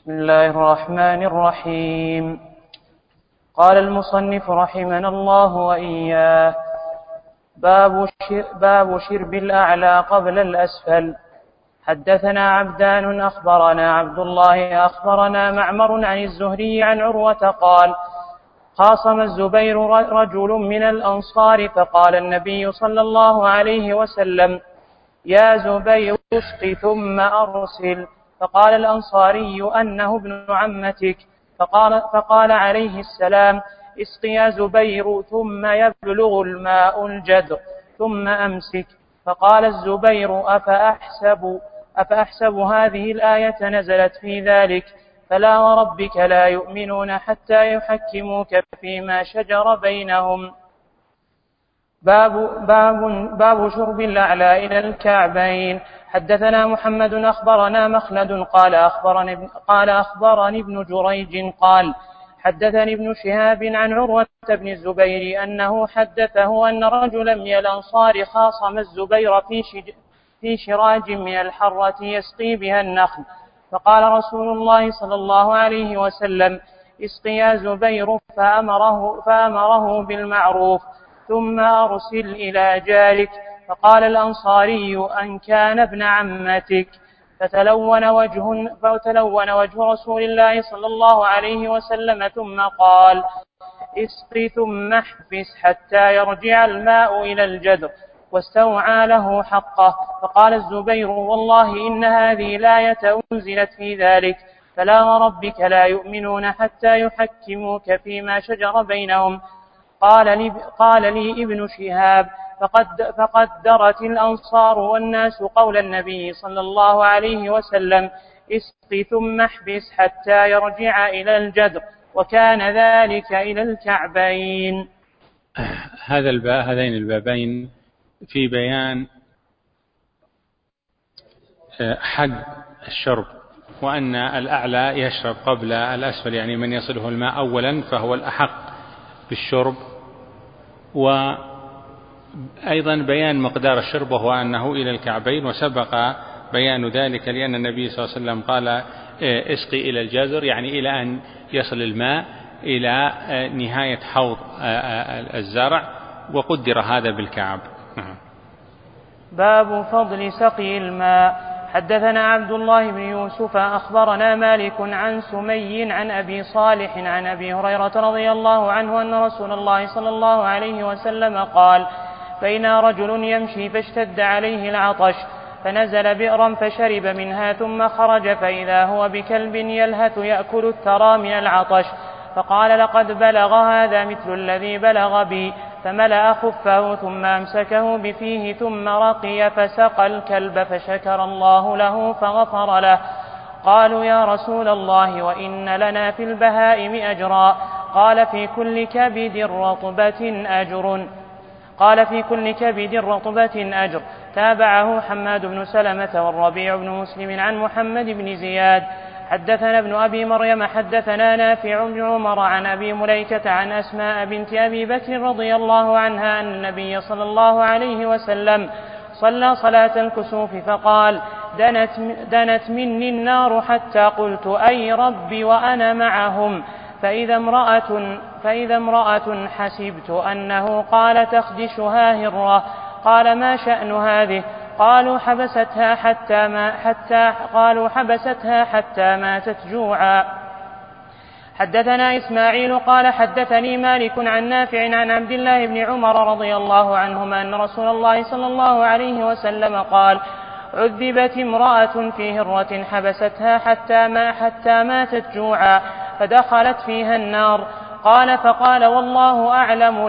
بسم الله الرحمن الرحيم. قال المصنف رحمنا الله وإياه: باب شرب الأعلى قبل الأسفل. حدثنا عبدان أخبرنا عبد الله أخبرنا معمر عن الزهري عن عروة قال: خاصم الزبير رجل من الأنصار فقال النبي صلى الله عليه وسلم: يا زبير اسق ثم أرسل. فقال الأنصاري أنه ابن عمتك، فقال عليه السلام: اسق يا زبير ثم يبلغ الماء الجدر ثم أمسك. فقال الزبير: أفأحسب هذه الآية نزلت في ذلك؟ فلا وربك لا يؤمنون حتى يحكموك فيما شجر بينهم. باب شرب الأعلى إلى الكعبين. حدثنا محمد أخبرنا مخلد قال أخبرني ابن جريج قال: حدثني ابن شهاب عن عروة بن الزبير أنه حدثه أن رجلا من الأنصار خاصم الزبير في شراج من الحرة يسقي بها النخل، فقال رسول الله صلى الله عليه وسلم: اسق يا زبير، فأمره بالمعروف ثم أرسل إلى جارك. فقال الأنصاري: أن كان ابن عمتك. فتلون وجه رسول الله صلى الله عليه وسلم ثم قال: اسق ثم احبس حتى يرجع الماء إلى الجدر. واستوعى له حقه. فقال الزبير: والله إن هذه الآية أنزلت في ذلك، فلا وربك لا يؤمنون حتى يحكموك فيما شجر بينهم. قال لي ابن شهاب: فقدرت الأنصار والناس قول النبي صلى الله عليه وسلم: اسق ثم احبس حتى يرجع إلى الجدر، وكان ذلك إلى الكعبين. هذين البابين في بيان حد الشرب، وأن الأعلى يشرب قبل الأسفل، يعني من يصله الماء أولا فهو الأحق بالشرب. وأيضا بيان مقدار الشرب وهو أنه إلى الكعبين، وسبق بيان ذلك لأن النبي صلى الله عليه وسلم قال: اسقي إلى الجزر، يعني إلى أن يصل الماء إلى نهاية حوض الزرع، وقدر هذا بالكعب. باب فضل سقي الماء. حدثنا عبد الله بن يوسف أخبرنا مالك عن سمي عن أبي صالح عن أبي هريرة رضي الله عنه أن رسول الله صلى الله عليه وسلم قال: بينا رجل يمشي فاشتد عليه العطش، فنزل بئرا فشرب منها ثم خرج فإذا هو بكلب يلهث يأكل الثرى من العطش، فقال: لقد بلغ هذا مثل الذي بلغ بي. فملأ خفه ثم أمسكه بفيه ثم رقي فسقى الكلب، فشكر الله له فغفر له. قالوا: يا رسول الله، وإن لنا في البهائم أجرا. قال: في كل كبد رطبة أجر. تابعه حماد بن سلمة والربيع بن مسلم عن محمد بن زياد. حدثنا ابن أبي مريم حدثنا نافع بن عمر عن أبي مليكة عن أسماء بنت أبي بكر رضي الله عنها أن النبي صلى الله عليه وسلم صلى صلاة الكسوف فقال: دنت مني النار حتى قلت: أي ربي وأنا معهم. فإذا امرأة حسبت أنه قال: تخدشها هرة. قال: ما شأن هذه؟ قالوا: حبستها حتى ماتت جوعا. حدثنا إسماعيل قال: حدثني مالك عن نافع عن عبد الله بن عمر رضي الله عنهما أن رسول الله صلى الله عليه وسلم قال: عذبت امرأة في هرة حبستها حتى ماتت جوعا، فدخلت فيها النار. فقال: والله أعلم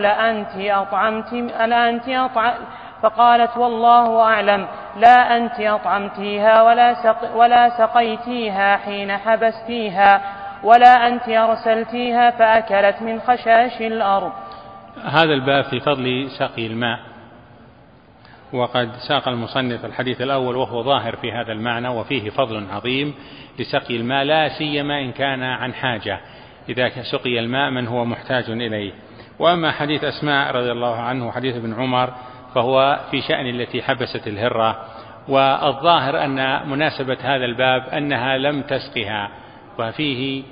فقالت: والله أعلم، لا أنت أطعمتيها ولا سقيتيها حين حبستيها، ولا أنت أرسلتيها فأكلت من خشاش الأرض. هذا الباب في فضل سقي الماء، وقد ساق المصنف الحديث الأول وهو ظاهر في هذا المعنى، وفيه فضل عظيم لسقي الماء، لا سيما إن كان عن حاجة، إذا سقي الماء من هو محتاج إليه. وأما حديث أسماء رضي الله عنه وحديث ابن عمر فهو في شأن التي حبست الهرة، والظاهر أن مناسبة هذا الباب أنها لم تسقها وفيه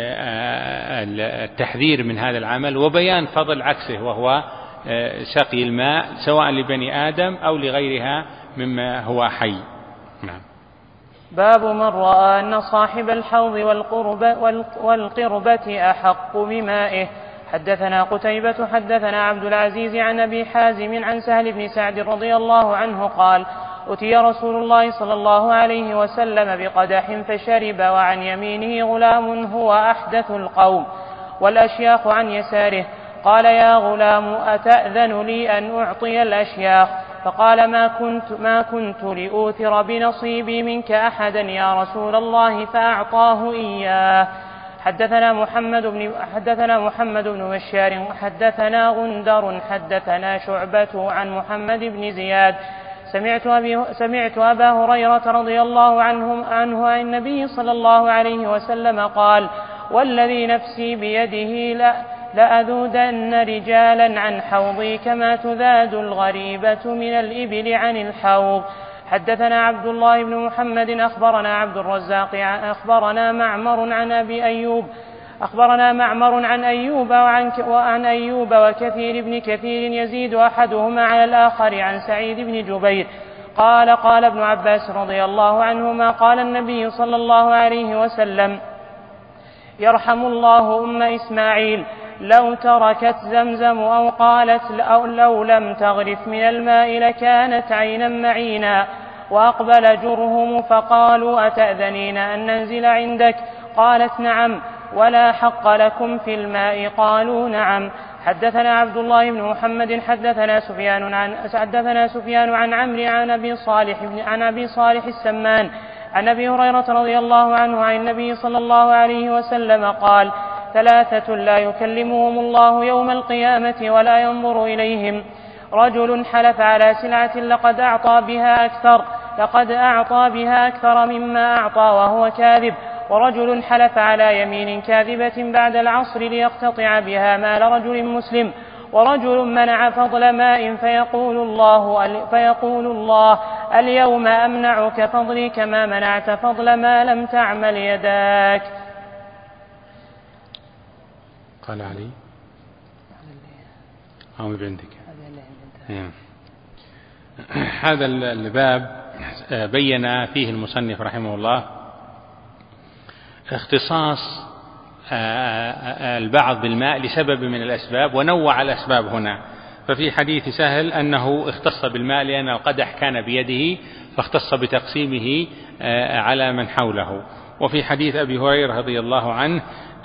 التحذير من هذا العمل وبيان فضل عكسه وهو سقي الماء سواء لبني آدم أو لغيرها مما هو حي. نعم. باب من رأى أن صاحب الحوض والقربة أحق بمائه. حدثنا قتيبة حدثنا عبد العزيز عن أبي حازم عن سهل بن سعد رضي الله عنه قال: أتي رسول الله صلى الله عليه وسلم بقدح فشرب وعن يمينه غلام هو أحدث القوم والأشياخ عن يساره. قال: يا غلام أتأذن لي أن أعطي الأشياخ؟ فقال: ما كنت لأوثر بنصيبي منك أحدا يا رسول الله، فأعطاه إياه. حدثنا محمد بن بشار حدثنا غندر حدثنا شعبة عن محمد بن زياد سمعت أبا هريرة رضي الله عنه عن النبي صلى الله عليه وسلم قال: والذي نفسي بيده لأذودن رجالا عن حوضي كما تذاد الغريبة من الإبل عن الحوض. حدثنا عبد الله بن محمد أخبرنا عبد الرزاق أخبرنا معمر عن أيوب وكثير بن كثير يزيد أحدهما على الآخر عن سعيد بن جبير قال: قال ابن عباس رضي الله عنهما: قال النبي صلى الله عليه وسلم: يرحم الله أم إسماعيل، لو تركت زمزم أو قالت لو لم تغرف من الماء لكانت عينا معينا. وأقبل جرهم فقالوا: أتأذنين أن ننزل عندك؟ قالت: نعم. ولا حق لكم في الماء؟ قالوا: نعم. حدثنا عبد الله بن محمد حدثنا سفيان عن عمرو عن أبي صالح السمان عن أبي هريرة رضي الله عنه عن النبي صلى الله عليه وسلم قال: ثلاثة لا يكلمهم الله يوم القيامة ولا ينظر إليهم: رجل حلف على سلعة لقد أعطى بها أكثر مما أعطى وهو كاذب، ورجل حلف على يمين كاذبة بعد العصر ليقتطع بها مال رجل مسلم، ورجل منع فضل ماء فيقول الله اليوم أمنعك فضلي كما منعت فضل ما لم تعمل يداك. قال علي هذا الباب بين فيه المصنف رحمه الله اختصاص البعض بالماء لسبب من الأسباب، ونوع الأسباب هنا. ففي حديث سهل أنه اختص بالماء لأن القدح كان بيده فاختص بتقسيمه على من حوله. وفي حديث أبي هريرة رضي الله عنه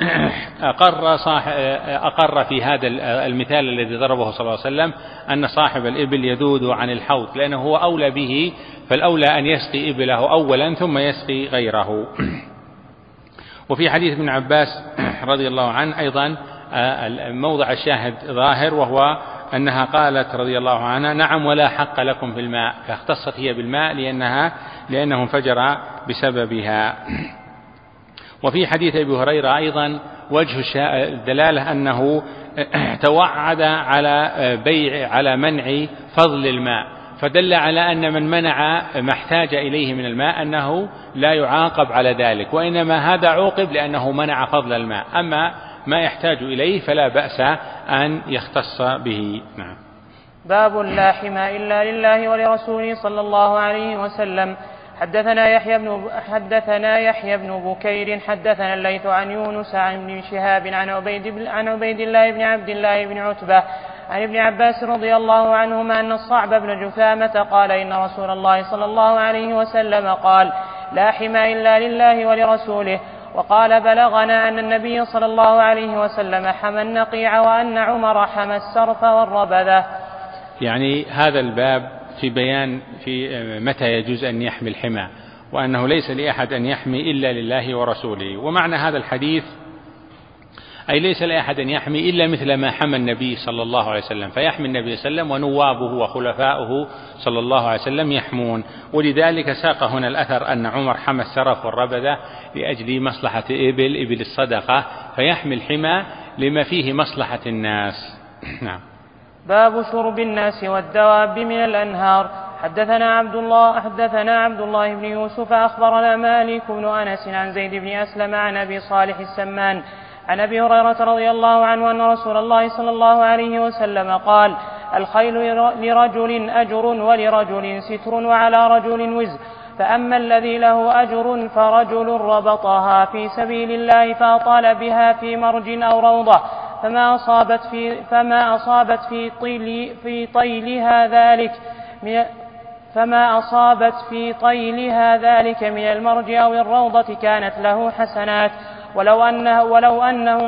أقر في هذا المثال الذي ضربه صلى الله عليه وسلم أن صاحب الإبل يذود عن الحوض لأنه هو أولى به، فالأولى أن يسقي إبله أولا ثم يسقي غيره. وفي حديث ابن عباس رضي الله عنه أيضا موضع الشاهد ظاهر، وهو أنها قالت رضي الله عنها: نعم ولا حق لكم في الماء، فاختصت هي بالماء لأنه انفجر بسببها. وفي حديث أبي هريرة أيضا وجه الدلالة أنه توعد على منع فضل الماء، فدل على أن من منع ما احتاج إليه من الماء أنه لا يعاقب على ذلك، وإنما هذا عوقب لأنه منع فضل الماء، أما ما يحتاج إليه فلا بأس أن يختص به. نعم. باب لا حمى إلا لله ولرسوله صلى الله عليه وسلم. حدثنا يحيى بن بكير حدثنا الليث عن يونس عن ابن شهاب عن عبيد الله بن عبد الله بن عتبة عن ابن عباس رضي الله عنهما أن الصعب بن جثامة قال: إن رسول الله صلى الله عليه وسلم قال: لا حمى إلا لله ولرسوله. وقال: بلغنا أن النبي صلى الله عليه وسلم حمى النقيع وأن عمر حمى السرف والربذة. يعني هذا الباب في بيان في متى يجوز أن يحمي الحمى، وأنه ليس لأحد أن يحمي إلا لله ورسوله. ومعنى هذا الحديث أي ليس لأحد أن يحمي إلا مثل ما حمى النبي صلى الله عليه وسلم، فيحمي النبي صلى الله عليه وسلم ونوابه وخلفاؤه صلى الله عليه وسلم يحمون. ولذلك ساق هنا الأثر أن عمر حمى السرف والربذة لأجل مصلحة إبل الصدقة، فيحمي الحمى لما فيه مصلحة الناس. نعم. باب شرب الناس والدواب من الأنهار. حدثنا عبد الله بن يوسف أخبرنا مالك بن أنس عن زيد بن أسلم عن أبي صالح السمان عن أبي هريرة رضي الله عنه أن رسول الله صلى الله عليه وسلم قال: الخيل لرجل أجر ولرجل ستر وعلى رجل وزر، فأما الذي له أجر فرجل ربطها في سبيل الله فأطال بها في مرج أو روضة فما أصابت في طيلها ذلك من المرج أو الروضة كانت له حسنات، ولو أنه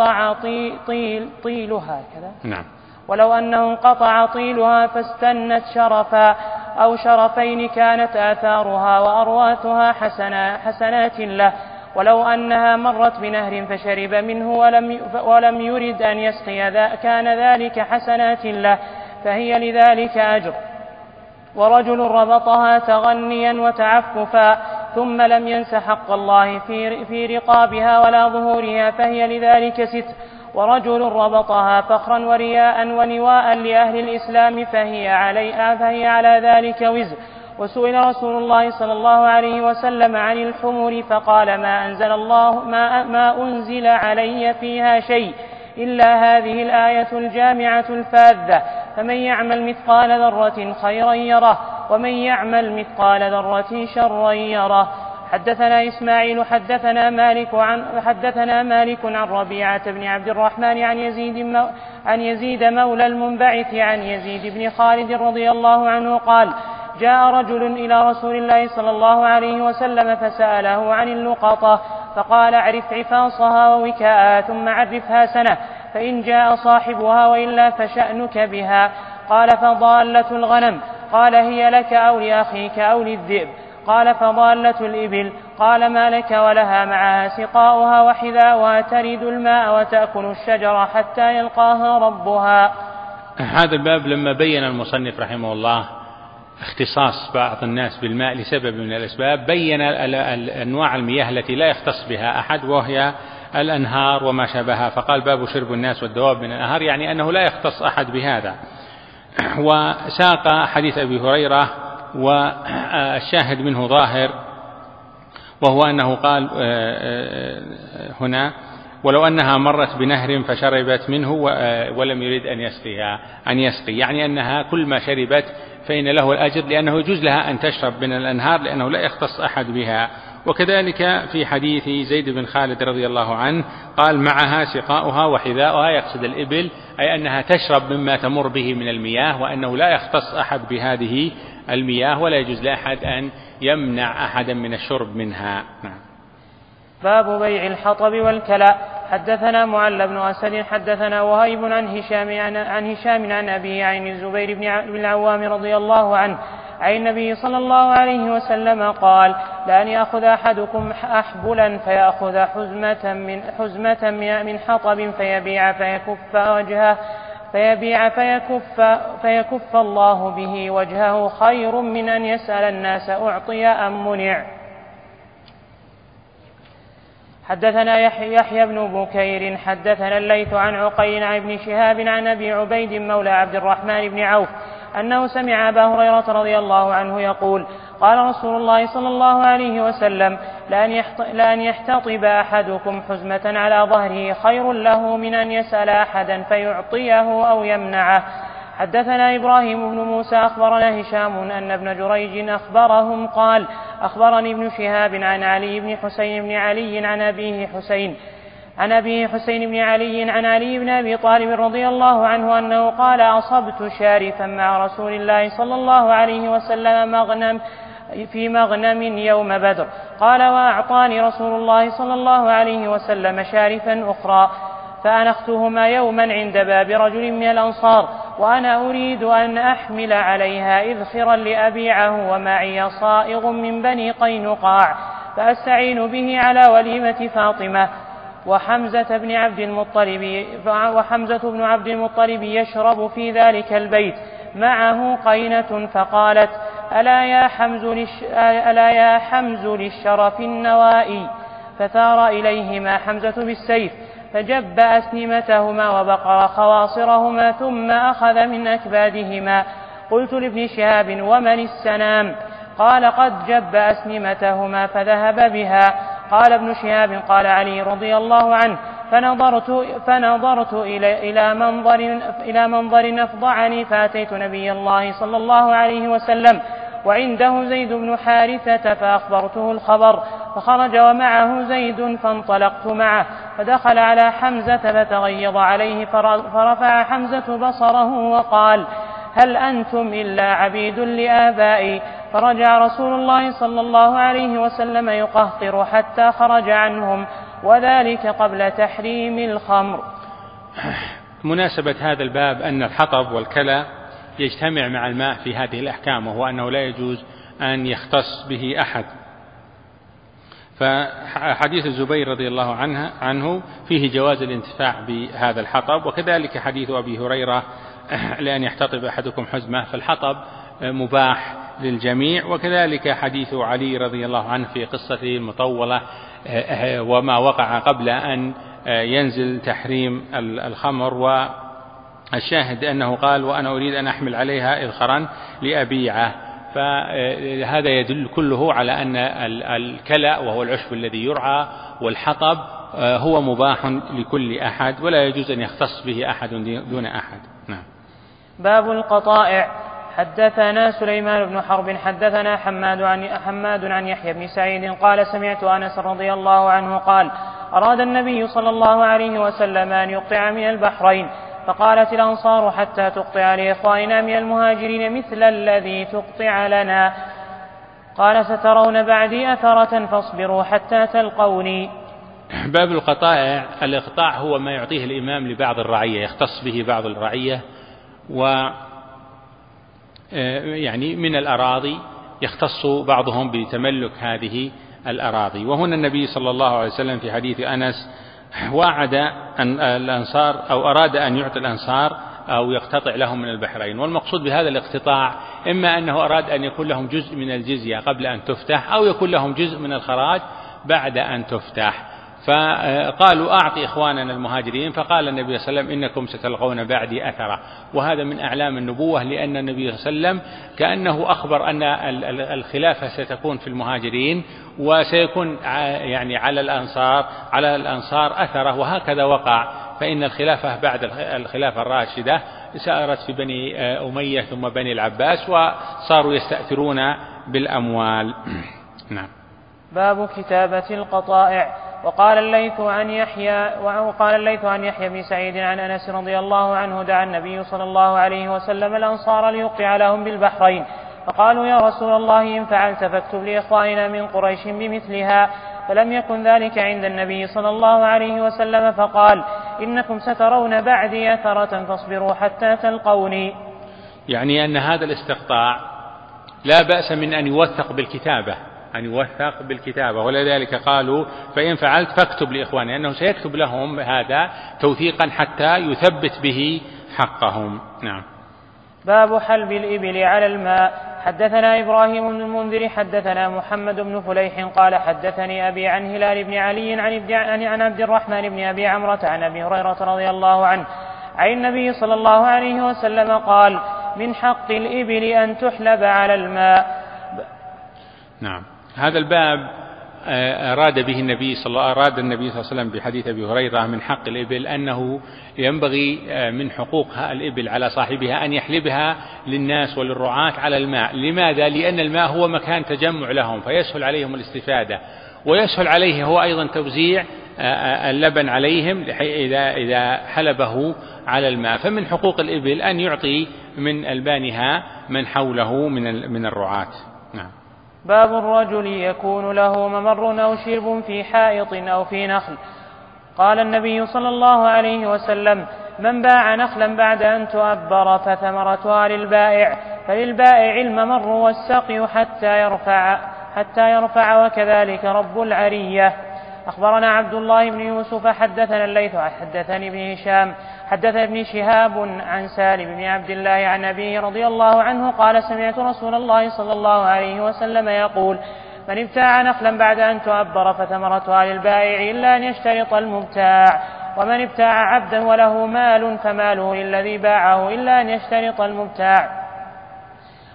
انقطع طيلها فاستنت شرفا أو شرفين كانت آثارها وأرواتها حسنات له، ولو أنها مرت بنهر فشرب منه ولم يرد أن يسقي كان ذلك حسنات له، فهي لذلك أجر. ورجل ربطها تغنيا وتعففا ثم لم ينس حق الله في رقابها ولا ظهورها فهي لذلك ستر. ورجل ربطها فخرا ورياء ونواء لأهل الإسلام فهي على ذلك وزر. وسئل رسول الله صلى الله عليه وسلم عن الحمر فقال: ما أنزل علي فيها شيء إلا هذه الآية الجامعة الفاذة: فمن يعمل مثقال ذرة خيرا يره ومن يعمل مثقال ذرة شرا يره. حدثنا إسماعيل حدثنا مالك عن ربيعة بن عبد الرحمن عن يزيد مولى المنبعث عن يزيد بن خالد رضي الله عنه قال: جاء رجل إلى رسول الله صلى الله عليه وسلم فسأله عن اللقطة فقال: اعرف عفاصها ووكاءها ثم عرفها سنة، فإن جاء صاحبها وإلا فشأنك بها. قال: فضالة الغنم؟ قال: هي لك أو لأخيك أو للذئب؟ قال: فضالة الإبل؟ قال: ما لك ولها معها سقاؤها وحذاؤها ترد الماء وتأكل الشجر حتى يلقاها ربها. هذا الباب لما بين المصنف رحمه الله اختصاص بعض الناس بالماء لسبب من الأسباب، بين أنواع المياه التي لا يختص بها أحد وهي الأنهار وما شابهها، فقال: باب شرب الناس والدواب من الأنهار، يعني أنه لا يختص أحد بهذا. وساق حديث أبي هريرة والشاهد منه ظاهر، وهو أنه قال هنا: ولو أنها مرت بنهر فشربت منه ولم يريد أن يسقي، يعني أنها كل ما شربت فإن له الأجر، لأنه يجوز لها أن تشرب من الأنهار لأنه لا يختص أحد بها. وكذلك في حديث زيد بن خالد رضي الله عنه قال: معها سقاؤها وحذاؤها، يقصد الإبل، أي أنها تشرب مما تمر به من المياه، وأنه لا يختص أحد بهذه المياه ولا يجوز لأحد أن يمنع أحدا من الشرب منها. باب بيع الحطب والكلاء. حدثنا معل بن أسد حدثنا وهيب عن هشام عن أبيه عن الزبير بن العوام رضي الله عنه عن النبي صلى الله عليه وسلم قال: لأن يأخذ أحدكم أحبلا فيأخذ حزمة من حطب فيكف الله به وجهه خير من أن يسأل الناس أعطي أم منع. حدثنا يحيى بن بكير حدثنا الليث عن عقيل عن ابن شهاب عن أبي عبيد مولى عبد الرحمن بن عوف أنه سمع أبا هريرة رضي الله عنه يقول: قال رسول الله صلى الله عليه وسلم: لأن يحتطب أحدكم حزمة على ظهره خير له من أن يسأل أحدا فيعطيه أو يمنعه. حدثنا إبراهيم بن موسى أخبرنا هشام أن ابن جريج أخبرهم قال: أخبرني ابن شهاب عن علي بن حسين بن علي عن أبيه حسين بن علي عن علي بن أبي طالب رضي الله عنه أنه قال: أصبت شارفا مع رسول الله صلى الله عليه وسلم في مغنم يوم بدر. قال: وأعطاني رسول الله صلى الله عليه وسلم شارفا أخرى فأنختهما يوما عند باب رجل من الأنصار وأنا أريد أن أحمل عليها إذخرا لأبيعه ومعي صائغ من بني قينقاع فأستعين به على وليمة فاطمة وحمزة بن عبد المطلب يشرب في ذلك البيت معه قينة فقالت: ألا يا حمز للشرف النوائي. فثار إليهما حمزة بالسيف فجب أسنمتهما وبقر خواصرهما ثم أخذ من أكبادهما قلت لابن شهاب: ومن السنام؟ قال: قد جب أسنمتهما فذهب بها. قال ابن شهاب: قال علي رضي الله عنه: فنظرت إلى منظر أفضعني، فأتيت نبي الله صلى الله عليه وسلم وعنده زيد بن حارثة فأخبرته الخبر، فخرج ومعه زيد، فانطلقت معه فدخل على حمزة فتغيظ عليه، فرفع حمزة بصره وقال: هل أنتم إلا عبيد لآبائي؟ فرجع رسول الله صلى الله عليه وسلم يقهقر حتى خرج عنهم، وذلك قبل تحريم الخمر. مناسبة هذا الباب أن الحطب والكلى يجتمع مع الماء في هذه الأحكام، وهو أنه لا يجوز أن يختص به أحد. فحديث الزبير رضي الله عنه فيه جواز الانتفاع بهذا الحطب، وكذلك حديث أبي هريرة لأن يحتطب أحدكم حزمة، فالحطب مباح للجميع. وكذلك حديث علي رضي الله عنه في قصته المطولة وما وقع قبل أن ينزل تحريم الخمر، والشاهد أنه قال: وأنا أريد أن أحمل عليها إذخرا لأبيعه. فهذا يدل كله على أن الكلأ وهو العشب الذي يرعى والحطب هو مباح لكل أحد، ولا يجوز أن يختص به أحد دون أحد. نعم. باب القطائع. حدثنا سليمان بن حرب حدثنا حماد عن يحيى بن سعيد قال: سمعت أنس رضي الله عنه قال: أراد النبي صلى الله عليه وسلم أن يقطع من البحرين، فقالت الأنصار: حتى تقطع لإخواننا من المهاجرين مثل الذي تقطع لنا. قال: سترون بعدي أثرة فاصبروا حتى تلقوني. باب القطائع. الإقطاع هو ما يعطيه الإمام لبعض الرعية، يختص به بعض الرعية، يعني من الأراضي يختص بعضهم بتملك هذه الأراضي. وهنا النبي صلى الله عليه وسلم في حديث أنس وعد أن الأنصار أو أراد أن يعطي الأنصار أو يقتطع لهم من البحرين. والمقصود بهذا الاقتطاع إما أنه أراد أن يكون لهم جزء من الجزية قبل أن تفتح، أو يكون لهم جزء من الخراج بعد أن تفتح. فقالوا: أعطي إخواننا المهاجرين، فقال النبي صلى الله عليه وسلم: إنكم ستلقون بعدي أثرة. وهذا من أعلام النبوة، لأن النبي صلى الله عليه وسلم كأنه أخبر أن الخلافة ستكون في المهاجرين، وسيكون يعني على الأنصار أثرة، وهكذا وقع. فإن الخلافة بعد الخلافة الراشدة سارت في بني أمية ثم بني العباس، وصاروا يستأثرون بالأموال. نعم. باب كتابة القطائع. وقال الليث عن يحيى بن سعيد عن أنس رضي الله عنه: دعا النبي صلى الله عليه وسلم الأنصار ليقطع لهم بالبحرين، فقالوا: يا رسول الله، إن فعلت فاكتب لإخواننا من قريش بمثلها. فلم يكن ذلك عند النبي صلى الله عليه وسلم، فقال: إنكم سترون بعدي أثرة فاصبروا حتى تلقوني. يعني أن هذا الاستقطاع لا بأس من أن يوثق بالكتابة، ولذلك قالوا: فإن فعلت فاكتب لإخواني، أنه سيكتب لهم هذا توثيقا حتى يثبت به حقهم. نعم. باب حلب الإبل على الماء. حدثنا إبراهيم بن المنذر حدثنا محمد بن فليح قال: حدثني أبي عن هلال بن علي عن عبد الرحمن بن أبي عمرة عن أبي هريرة رضي الله عنه عن النبي صلى الله عليه وسلم قال: من حق الإبل أن تحلب على الماء. نعم. هذا الباب أراد النبي صلى الله عليه وسلم بحديث أبي هريرة من حق الإبل أنه ينبغي من حقوق الإبل على صاحبها أن يحلبها للناس وللرعاة على الماء. لماذا؟ لأن الماء هو مكان تجمع لهم، فيسهل عليهم الاستفادة، ويسهل عليه هو أيضا توزيع اللبن عليهم إذا حلبه على الماء. فمن حقوق الإبل أن يعطي من ألبانها من حوله من الرعاة. نعم. باب الرجل يكون له ممر أو شرب في حائط أو في نخل. قال النبي صلى الله عليه وسلم: من باع نخلا بعد أن تؤبر فثمرتها للبائع، فللبائع الممر والسقي حتى يرفع وكذلك رب العرية. أخبرنا عبد الله بن يوسف حدثنا الليث حدثني ابن هشام حدث ابن شهاب عن سالم بن عبد الله عن أبيه رضي الله عنه قال: سمعت رسول الله صلى الله عليه وسلم يقول: من ابتاع نخلا بعد أن تؤبر فثمرتها للبائع إلا أن يشترط المبتاع، ومن ابتاع عبدا وله مال فماله للذي باعه إلا أن يشترط المبتاع.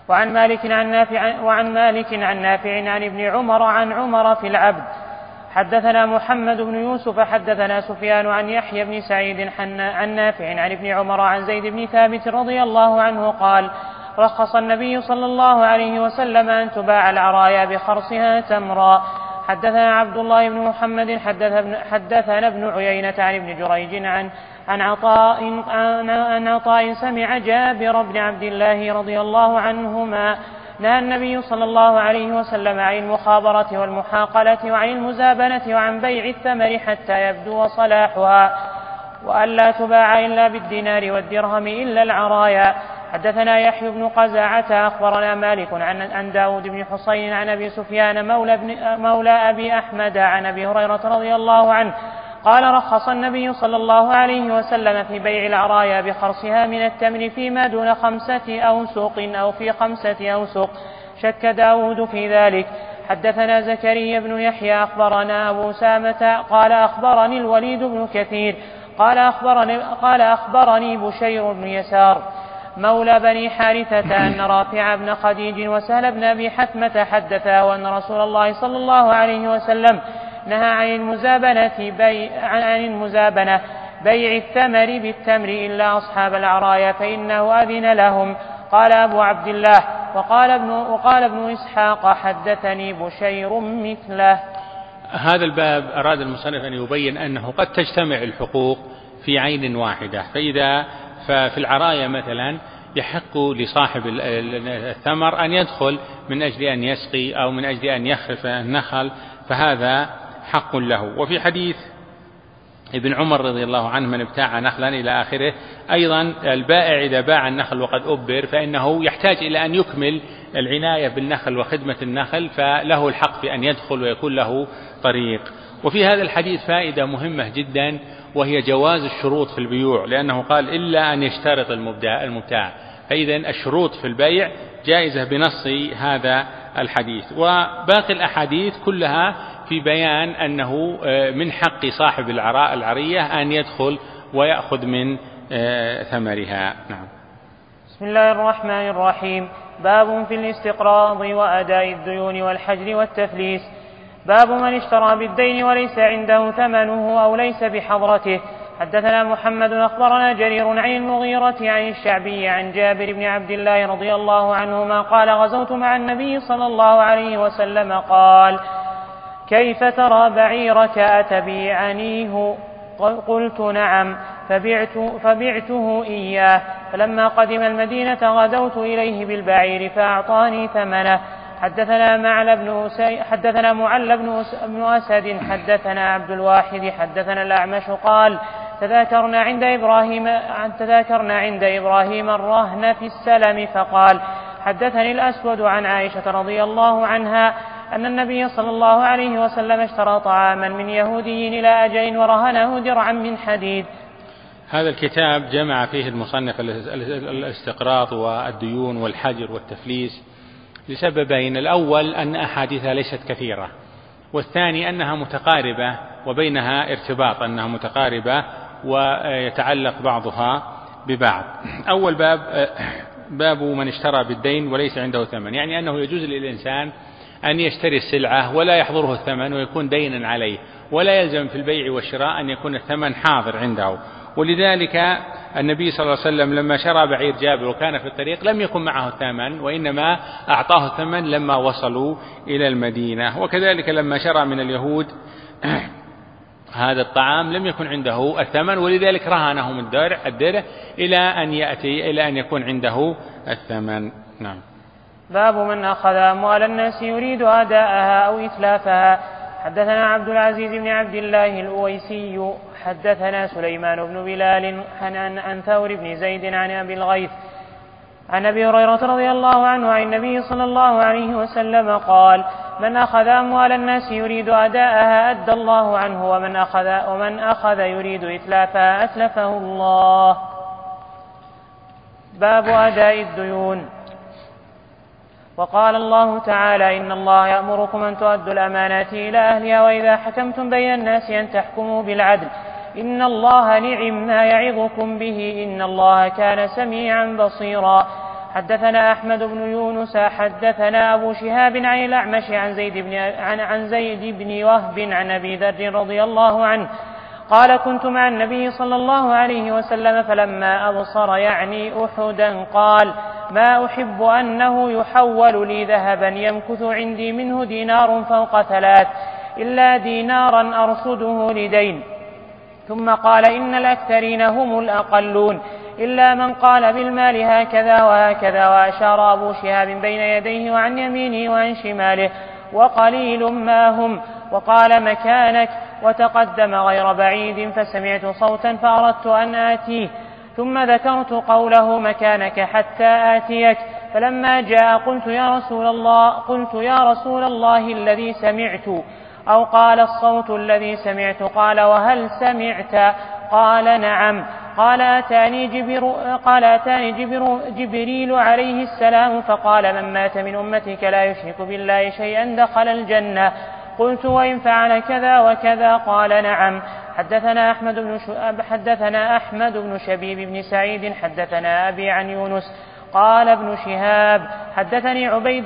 وعن مالك عن نافع عن ابن عمر عن عمر في العبد. حدثنا محمد بن يوسف حدثنا سفيان عن يحيى بن سعيد عن نافع عن ابن عمر عن زيد بن ثابت رضي الله عنه قال: رخص النبي صلى الله عليه وسلم أن تباع العرايا بخرصها تمرا. حدثنا عبد الله بن محمد حدثنا ابن عيينة عن ابن جريج عن عطاء سمع جابر بن عبد الله رضي الله عنهما نهى النبي صلى الله عليه وسلم عن المخابرة والمحاقلة وعن المزابنة وعن بيع الثمر حتى يبدو صلاحها، وألا تباع إلا بالدينار والدرهم إلا العرايا. حدثنا يحيى بن قزاعة أخبرنا مالك عن داود بن حصين عن أبي سفيان مولى أبي أحمد عن أبي هريرة رضي الله عنه قال: رخص النبي صلى الله عليه وسلم في بيع العرايا بخرصها من التمر فيما دون 5 أوسق أو في 5 أوسق. شك داود في ذلك. حدثنا زكريا بن يحيى أخبرنا أبو سامة قال: أخبرني الوليد بن كثير قال أخبرني بشير بن يسار مولى بني حارثة أن رافع بن خديج وسهل بن أبي حثمة حدثا أن رسول الله صلى الله عليه وسلم نهى عن المزابنة بيع الثمر بالتمر إلا أصحاب العرايا فإنه أذن لهم. قال أبو عبد الله وقال ابن إسحاق حدثني بشير مثله. هذا الباب أراد المصنف أن يبين أنه قد تجتمع الحقوق في عين واحدة، ففي العرايا مثلا يحق لصاحب الثمر أن يدخل من أجل أن يسقي أو من أجل أن يخرف النخل، فهذا حق له. وفي حديث ابن عمر رضي الله عنه من ابتاع نخلا إلى آخره، أيضا البائع إذا باع النخل وقد أبر فإنه يحتاج إلى أن يكمل العناية بالنخل وخدمة النخل، فله الحق في أن يدخل ويكون له طريق. وفي هذا الحديث فائدة مهمة جدا، وهي جواز الشروط في البيوع، لأنه قال إلا أن يشترط المبتاع، فإذا الشروط في البيع جائزة بنص هذا الحديث. وباقي الأحاديث كلها في بيان أنه من حق صاحب العرية أن يدخل ويأخذ من ثمرها. نعم. بسم الله الرحمن الرحيم. باب في الاستقراض وأداء الديون والحجر والتفليس. باب من اشترى بالدين وليس عنده ثمنه أو ليس بحضرته. حدثنا محمد أخبرنا جرير عن المغيرة عن الشعبي عن جابر بن عبد الله رضي الله عنهما قال: غزوت مع النبي صلى الله عليه وسلم قال: كيف ترى بعيرك أتبيعنيه؟ قلت: نعم. فبعته إياه. فلما قدم المدينة غدوت إليه بالبعير فأعطاني ثمنه. حدثنا معل بن أسد حدثنا عبد الواحد حدثنا الأعمش قال: تذاكرنا عند إبراهيم الرهن في السلم فقال: حدثني الأسود عن عائشة رضي الله عنها أن النبي صلى الله عليه وسلم اشترى طعاما من يهودي إلى أجل ورهنه درعا من حديد. هذا الكتاب جمع فيه المصنف الاستقراض والديون والحجر والتفليس لسببين: الأول أن أحاديثها ليست كثيرة، والثاني أنها متقاربة وبينها ارتباط، أنها متقاربة ويتعلق بعضها ببعض. أول باب من اشترى بالدين وليس عنده ثمن، يعني أنه يجوز للإنسان أن يشتري السلعة ولا يحضره الثمن ويكون دينا عليه، ولا يلزم في البيع والشراء أن يكون الثمن حاضر عنده. ولذلك النبي صلى الله عليه وسلم لما شرى بعير جابر وكان في الطريق لم يكن معه الثمن، وإنما أعطاه الثمن لما وصلوا إلى المدينة. وكذلك لما شرى من اليهود هذا الطعام لم يكن عنده الثمن، ولذلك رهنه من الدرع إلى أن يكون عنده الثمن. نعم. باب من أخذ أموال الناس يريد أداءها أو إتلافها. حدثنا عبد العزيز بن عبد الله الأويسي حدثنا سليمان بن بلال عن ثور بن زيد عن أبي الغيث عن أبي هريرة رضي الله عنه عن النبي صلى الله عليه وسلم قال: من أخذ أموال الناس يريد أداءها أدى الله عنه، ومن أخذ يريد إتلافها أتلفه الله. باب أداء الديون. وقال الله تعالى: إن الله يأمركم أن تؤدوا الأمانات إلى أهلها وإذا حكمتم بين الناس أن تحكموا بالعدل إن الله نعم ما يعظكم به إن الله كان سميعا بصيرا. حدثنا أحمد بن يونس حدثنا أبو شهاب عن الأعمش عن زيد بن وهب عن أبي ذر رضي الله عنه قال كنت مع النبي صلى الله عليه وسلم فلما أبصر يعني أحدا قال ما أحب أنه يحول لي ذهبا يمكث عندي منه دينار فوق 3 إلا دينارا أرصده لدين. ثم قال إن الأكثرين هم الأقلون إلا من قال بالمال هكذا وهكذا، وأشار أبو شهاب بين يديه وعن يمينه وعن شماله وقليل ما هم، وقال مكانك، وتقدم غير بعيد فسمعت صوتا فأردت أن آتيه، ثم ذكرت قوله مكانك حتى آتيك، فلما جاء قلت يا رسول الله الذي سمعت، أو قال الصوت الذي سمعت. قال وهل سمعت؟ قال نعم. قال أتاني جبريل عليه السلام فقال من مات من أمتك لا يشرك بالله شيئا دخل الجنة. قلت وإن فعل كذا وكذا؟ قال نعم. حدثنا أحمد بن شبيب بن سعيد حدثنا أبي عن يونس قال ابن شهاب حدثني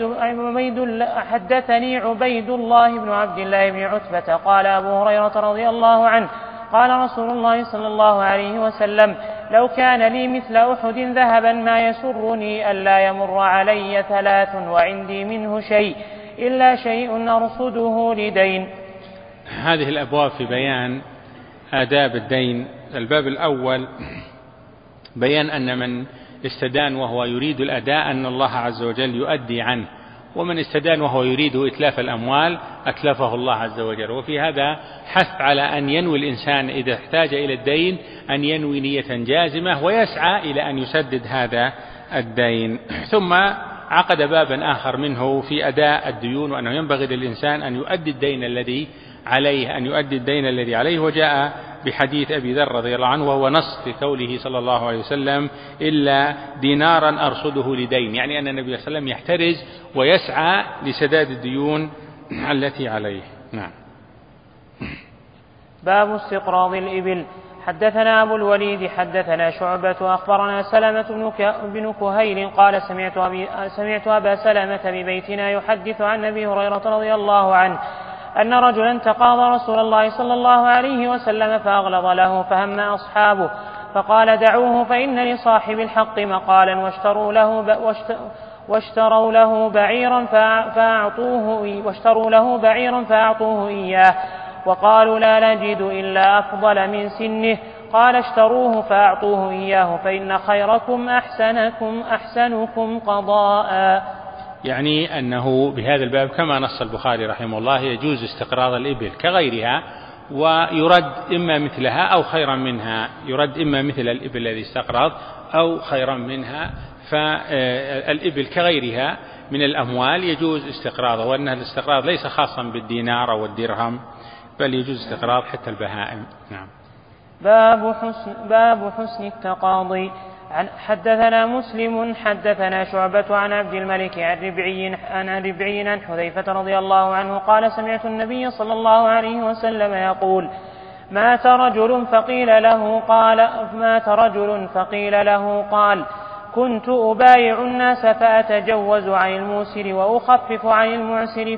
عبيد الله بن عبد الله بن عتبة قال أبو هريرة رضي الله عنه قال رسول الله صلى الله عليه وسلم لو كان لي مثل أحد ذهبا ما يسرني ألا يمر علي 3 وعندي منه شيء إلا شيء أرصده لدين. هذه الأبواب في بيان آداب الدين. الباب الأول بيان أن من استدان وهو يريد الأداء أن الله عز وجل يؤدي عنه، ومن استدان وهو يريد إتلاف الأموال أتلفه الله عز وجل. وفي هذا حث على أن ينوي الإنسان إذا احتاج إلى الدين أن ينوي نية جازمة ويسعى إلى أن يسدد هذا الدين. ثم عقد بابا آخر منه في أداء الديون، وأنه ينبغي للإنسان أن يؤدي الدين الذي عليه، وجاء بحديث أبي ذر رضي الله عنه وهو نص في قوله صلى الله عليه وسلم إلا دينارا أرصده لدين، يعني أن النبي صلى الله عليه وسلم يحترز ويسعى لسداد الديون التي عليه. نعم. باب استقراض الإبل. حدثنا أبو الوليد حدثنا شعبة أخبرنا سلمة بن كهيل قال سمعت أبا سلمة ببيتنا يحدث عن أبي هريرة رضي الله عنه أن رجلا تقاضى رسول الله صلى الله عليه وسلم فأغلظ له فهم أصحابه فقال دعوه فإن لصاحب الحق مقالا واشتروا له بعيرا فأعطوه إياه وقالوا لا نجد إلا أفضل من سنه قال اشتروه فأعطوه إياه فإن خيركم أحسنكم قضاء. يعني أنه بهذا الباب كما نص البخاري رحمه الله يجوز استقراض الإبل كغيرها، ويرد إما مثلها أو خيرا منها، يرد إما مثل الإبل الذي استقرض أو خيرا منها. فالإبل كغيرها من الأموال يجوز استقراضه، وأن الاستقراض ليس خاصا بالدينار أو الدرهم بل يجوز استقراض حتى البهائم. نعم. باب حسن التقاضي. حدثنا مسلم حدثنا شعبة عن عبد الملك عن ربعي عن حذيفة رضي الله عنه قال سمعت النبي صلى الله عليه وسلم يقول مات رجل فقيل له قال كنت أبايع الناس فأتجوز عن الموسر وأخفف عن المعسر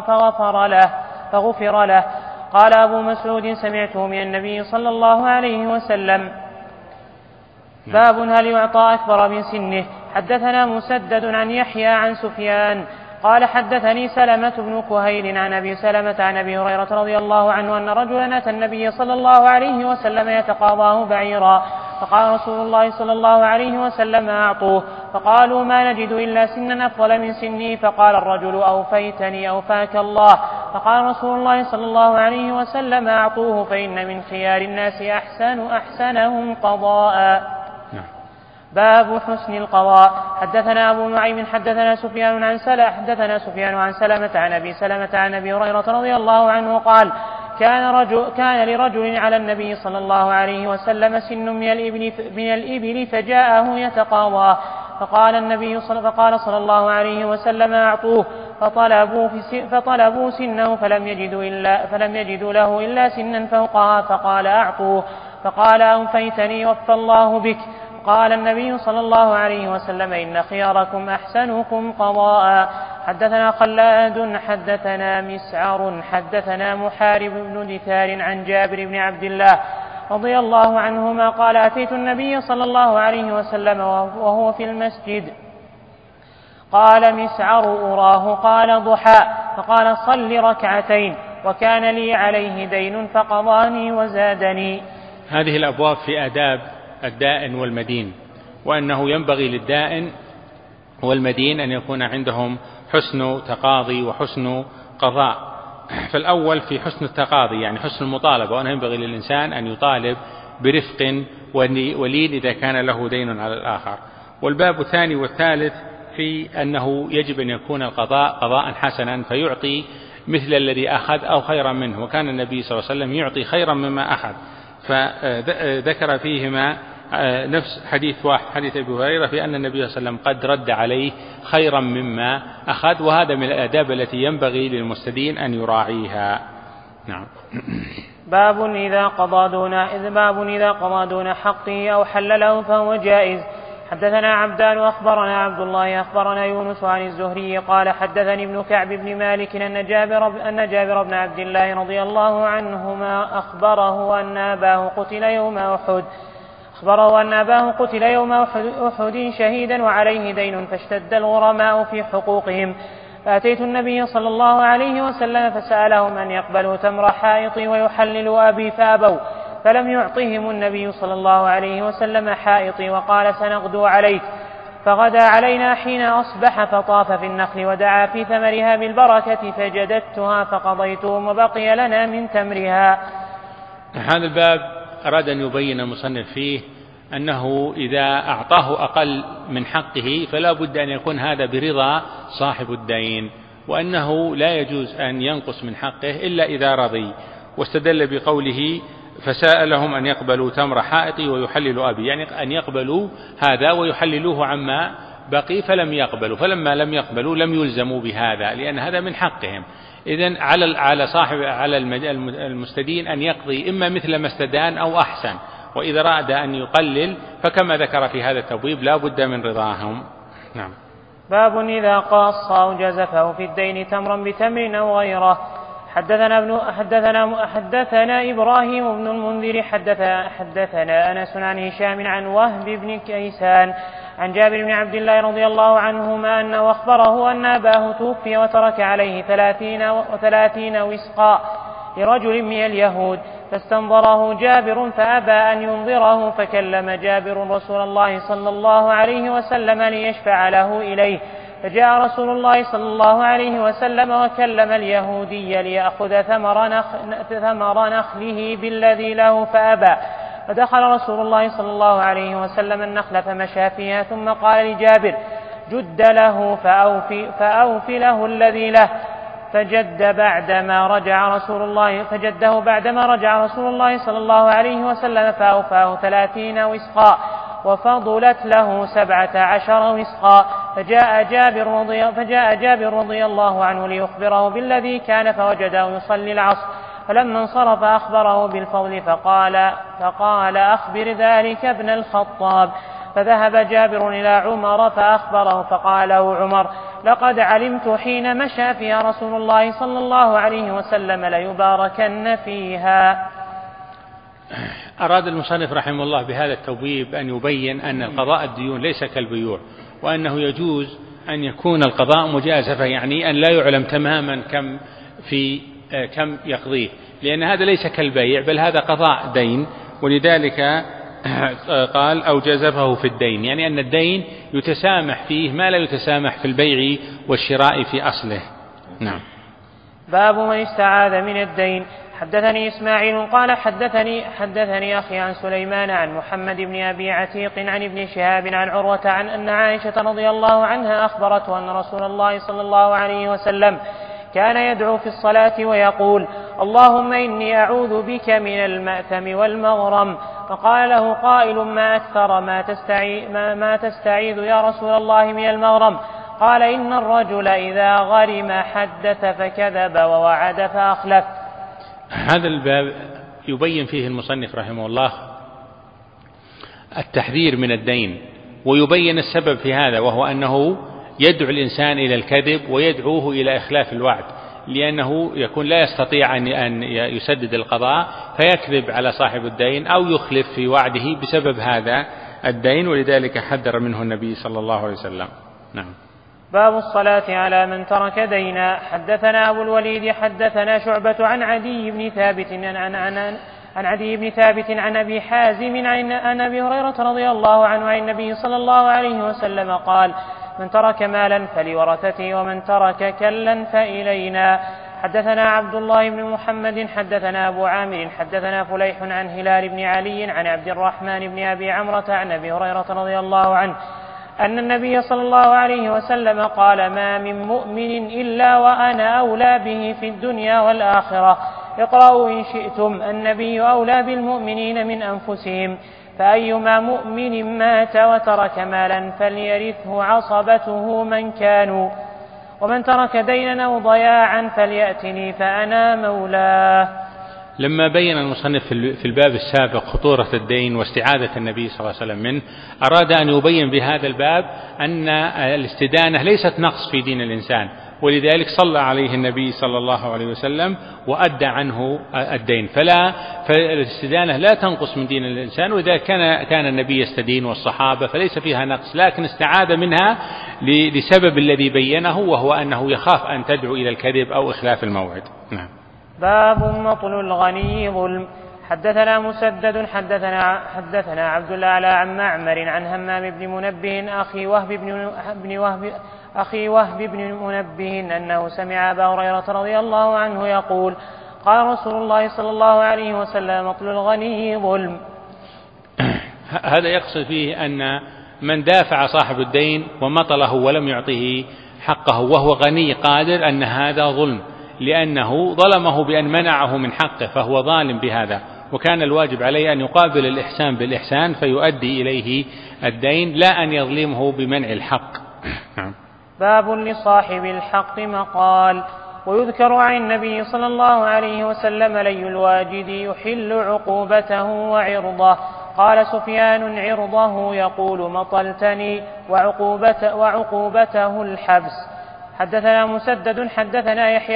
فغفر له. قال أبو مسعود سمعته من النبي صلى الله عليه وسلم. باب هل يعطى أكبر من سنه. حدثنا مسدد عن يحيى عن سفيان قال حدثني سلمة بن كهيل عن أبي سلمة عن أبي هريرة رضي الله عنه أن رجلا أتى النبي صلى الله عليه وسلم يتقاضاه بعيرا فقال رسول الله صلى الله عليه وسلم أعطوه فقالوا ما نجد إلا سنا أفضل من سني فقال الرجل أوفيتني أوفاك الله فقال رسول الله صلى الله عليه وسلم أعطوه فإن من خيار الناس أحسنهم قضاء. باب حسن القضاء. حدثنا أبو نعيم حدثنا سفيان عن سلمة عن أبي سلمة عن أبي هريرة رضي الله عنه قال كان لرجل على النبي صلى الله عليه وسلم سن من الإبل فجاءه يتقاضاه فقال صلى الله عليه وسلم أعطوه فطلبوا سنه فلم يجدوا له إلا سنا فوقها فقال أعطوه فقال أنفيتني وفى الله بك. قال النبي صلى الله عليه وسلم إن خياركم أحسنكم قضاء. حدثنا خلاد حدثنا مسعر حدثنا محارب بن دثار عن جابر بن عبد الله رضي الله عنهما قال أتيت النبي صلى الله عليه وسلم وهو في المسجد. قال مسعر أراه قال ضحى فقال صل ركعتين وكان لي عليه دين فقضاني وزادني. هذه الأبواب في آداب الدائن والمدين، وأنه ينبغي للدائن والمدين أن يكون عندهم حسن تقاضي وحسن قضاء. فالأول في حسن التقاضي يعني حسن المطالبة، وأنه ينبغي للإنسان أن يطالب برفق ولين إذا كان له دين على الآخر. والباب الثاني والثالث في أنه يجب أن يكون القضاء قضاء حسنا فيعطي مثل الذي أخذ أو خيرا منه، وكان النبي صلى الله عليه وسلم يعطي خيرا مما أخذ. فذكر فيهما نفس حديث أبي هريرة في أن النبي صلى الله عليه وسلم قد رد عليه خيرا مما أخذ، وهذا من الآداب التي ينبغي للمستدين أن يراعيها. نعم. باب إذا قضى دون حقه أو حل له فهو جائز. حدثنا عبدان أخبرنا عبد الله أخبرنا يونس عن الزهري قال حدثني ابن كعب بن مالك أن جابر بن عبد الله رضي الله عنهما أخبره أن أباه قتل يوم أحد شهيدا وعليه دين فاشتد الغرماء في حقوقهم، فأتيت النبي صلى الله عليه وسلم فسألهم أن يقبلوا تمر حائطي ويحللوا أبي فأبوا، فلم يعطهم النبي صلى الله عليه وسلم حائطي وقال سنغدو عليك، فغدا علينا حين أصبح فطاف في النخل ودعا في ثمرها بالبركة فجددتها فقضيتهم وبقي لنا من تمرها. هذا الباب أراد أن يبين المصنف فيه أنه إذا أعطاه أقل من حقه فلا بد أن يكون هذا برضا صاحب الدين، وأنه لا يجوز أن ينقص من حقه إلا إذا رضي. واستدل بقوله فسألهم أن يقبلوا تمر حائطي ويحللوا أبي، يعني أن يقبلوا هذا ويحللوه عما بقي، فلم يقبلوا، فلما لم يقبلوا لم يلزموا بهذا لأن هذا من حقهم. إذن على المستدين أن يقضي إما مثل ما استدان أو أحسن، وإذا أراد أن يقلل فكما ذكر في هذا التبويب لا بد من رضاهم. نعم. باب إذا قاص أو جزفه في الدين تمرا بتمر أو غيره. حدثنا إبراهيم بن المنذر حدثنا أنس عن هشام عن وهب بن كيسان عن جابر بن عبد الله رضي الله عنهما أنه أخبره أن أباه توفي وترك عليه 30 وسقا لرجل من اليهود، فاستنظره جابر فأبى أن ينظره، فكلم جابر رسول الله صلى الله عليه وسلم ليشفع له إليه، فجاء رسول الله صلى الله عليه وسلم وكلم اليهودي ليأخذ ثمر نخله بالذي له فأبى، فدخل رسول الله صلى الله عليه وسلم النخل فمشى فيها، ثم قال لجابر جد له فأوف له الذي له، فجده بعدما رجع رسول الله صلى الله عليه وسلم فأوفاه 30 وسقا وفضلت له 17 وسقا، فجاء جابر رضي الله عنه ليخبره بالذي كان فوجده يصلي العصر، فلما انصرف أخبره بالفضل فقال أخبر ذلك ابن الخطاب، فذهب جابر إلى عمر فأخبره، فقال له عمر لقد علمت حين مشى فيها رسول الله صلى الله عليه وسلم ليباركن فيها. أراد المصنف رحمه الله بهذا التبويب أن يبين أن القضاء الديون ليس كالبيوع، وأنه يجوز أن يكون القضاء مجازفة، يعني أن لا يعلم تماما كم يقضيه، لأن هذا ليس كالبيع بل هذا قضاء دين، ولذلك قال أو جازفه في الدين، يعني أن الدين يتسامح فيه ما لا يتسامح في البيع والشراء في أصله. نعم. باب من استعاذ من الدين. حدثني إسماعيل قال حدثني أخي عن سليمان عن محمد بن أبي عتيق عن ابن شهاب عن عروة عن أن عائشة رضي الله عنها أخبرته أن رسول الله صلى الله عليه وسلم كان يدعو في الصلاة ويقول اللهم إني أعوذ بك من المأثم والمغرم، فقال له قائل ما أكثر ما تستعيذ يا رسول الله من المغرم؟ قال إن الرجل إذا غرم حدث فكذب ووعد فأخلف. هذا الباب يبين فيه المصنف رحمه الله التحذير من الدين، ويبين السبب في هذا، وهو أنه يدعو الإنسان إلى الكذب ويدعوه إلى إخلاف الوعد، لأنه يكون لا يستطيع أن يسدد القضاء فيكذب على صاحب الدين أو يخلف في وعده بسبب هذا الدين، ولذلك حذر منه النبي صلى الله عليه وسلم. نعم. باب الصلاة على من ترك دينا. حدثنا أبو الوليد حدثنا شعبة عن عدي بن ثابت عن أبي حازم عن أبي هريرة رضي الله عنه عن النبي صلى الله عليه وسلم قال: من ترك مالا فلورثته ومن ترك كلا فإلينا. حدثنا عبد الله بن محمد حدثنا أبو عامر حدثنا فليح عن هلال بن علي عن عبد الرحمن بن أبي عمرة عن أبي هريرة رضي الله عنه أن النبي صلى الله عليه وسلم قال: ما من مؤمن إلا وأنا أولى به في الدنيا والآخرة. اقرأوا إن شئتم، النبي أولى بالمؤمنين من أنفسهم. فأيما مؤمن مات وترك مالا فليرثه عصبته من كانوا، ومن ترك دينا أو ضياعا فليأتني فأنا مولاه. لما بين المصنف في الباب السابق خطورة الدين واستعاذة النبي صلى الله عليه وسلم منه، أراد أن يبين بهذا الباب أن الاستدانة ليست نقص في دين الإنسان، ولذلك صلى عليه النبي صلى الله عليه وسلم وأدى عنه الدين، فالاستدانة لا تنقص من دين الإنسان، وإذا كان النبي يستدين والصحابة فليس فيها نقص، لكن استعاذ منها لسبب الذي بينه، وهو أنه يخاف أن تدعو إلى الكذب أو إخلاف الموعد. نعم. باب مطل الغني ظلم. حدثنا مسدد حدثنا عبد الأعلى عن معمر عن همام بن منبه أخي وهب بن منبه أنه سمع أبا هريرة رضي الله عنه يقول: قال رسول الله صلى الله عليه وسلم: مطل الغني ظلم. هذا يقصد فيه أن من دافع صاحب الدين ومطله ولم يعطه حقه وهو غني قادر أن هذا ظلم، لأنه ظلمه بأن منعه من حقه، فهو ظالم بهذا، وكان الواجب عليه أن يقابل الإحسان بالإحسان فيؤدي إليه الدين، لا أن يظلمه بمنع الحق. باب لصاحب الحق مقال. ويذكر عن النبي صلى الله عليه وسلم: لي الواجد يحل عقوبته وعرضه. قال سفيان: عرضه يقول مطلتني، وعقوبته الحبس. حدثنا مسدد حدثنا يحيى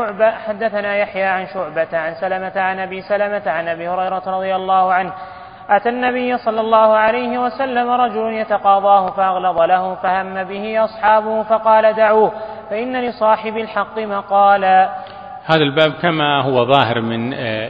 عن شعبة عن سلمة عن أبي سلمة عن أبي هريرة رضي الله عنه: أتى النبي صلى الله عليه وسلم رجل يتقاضاه فأغلظ له، فهم به أصحابه فقال: دعوه فإن لصاحب الحق مقالا. هذا الباب كما هو ظاهر من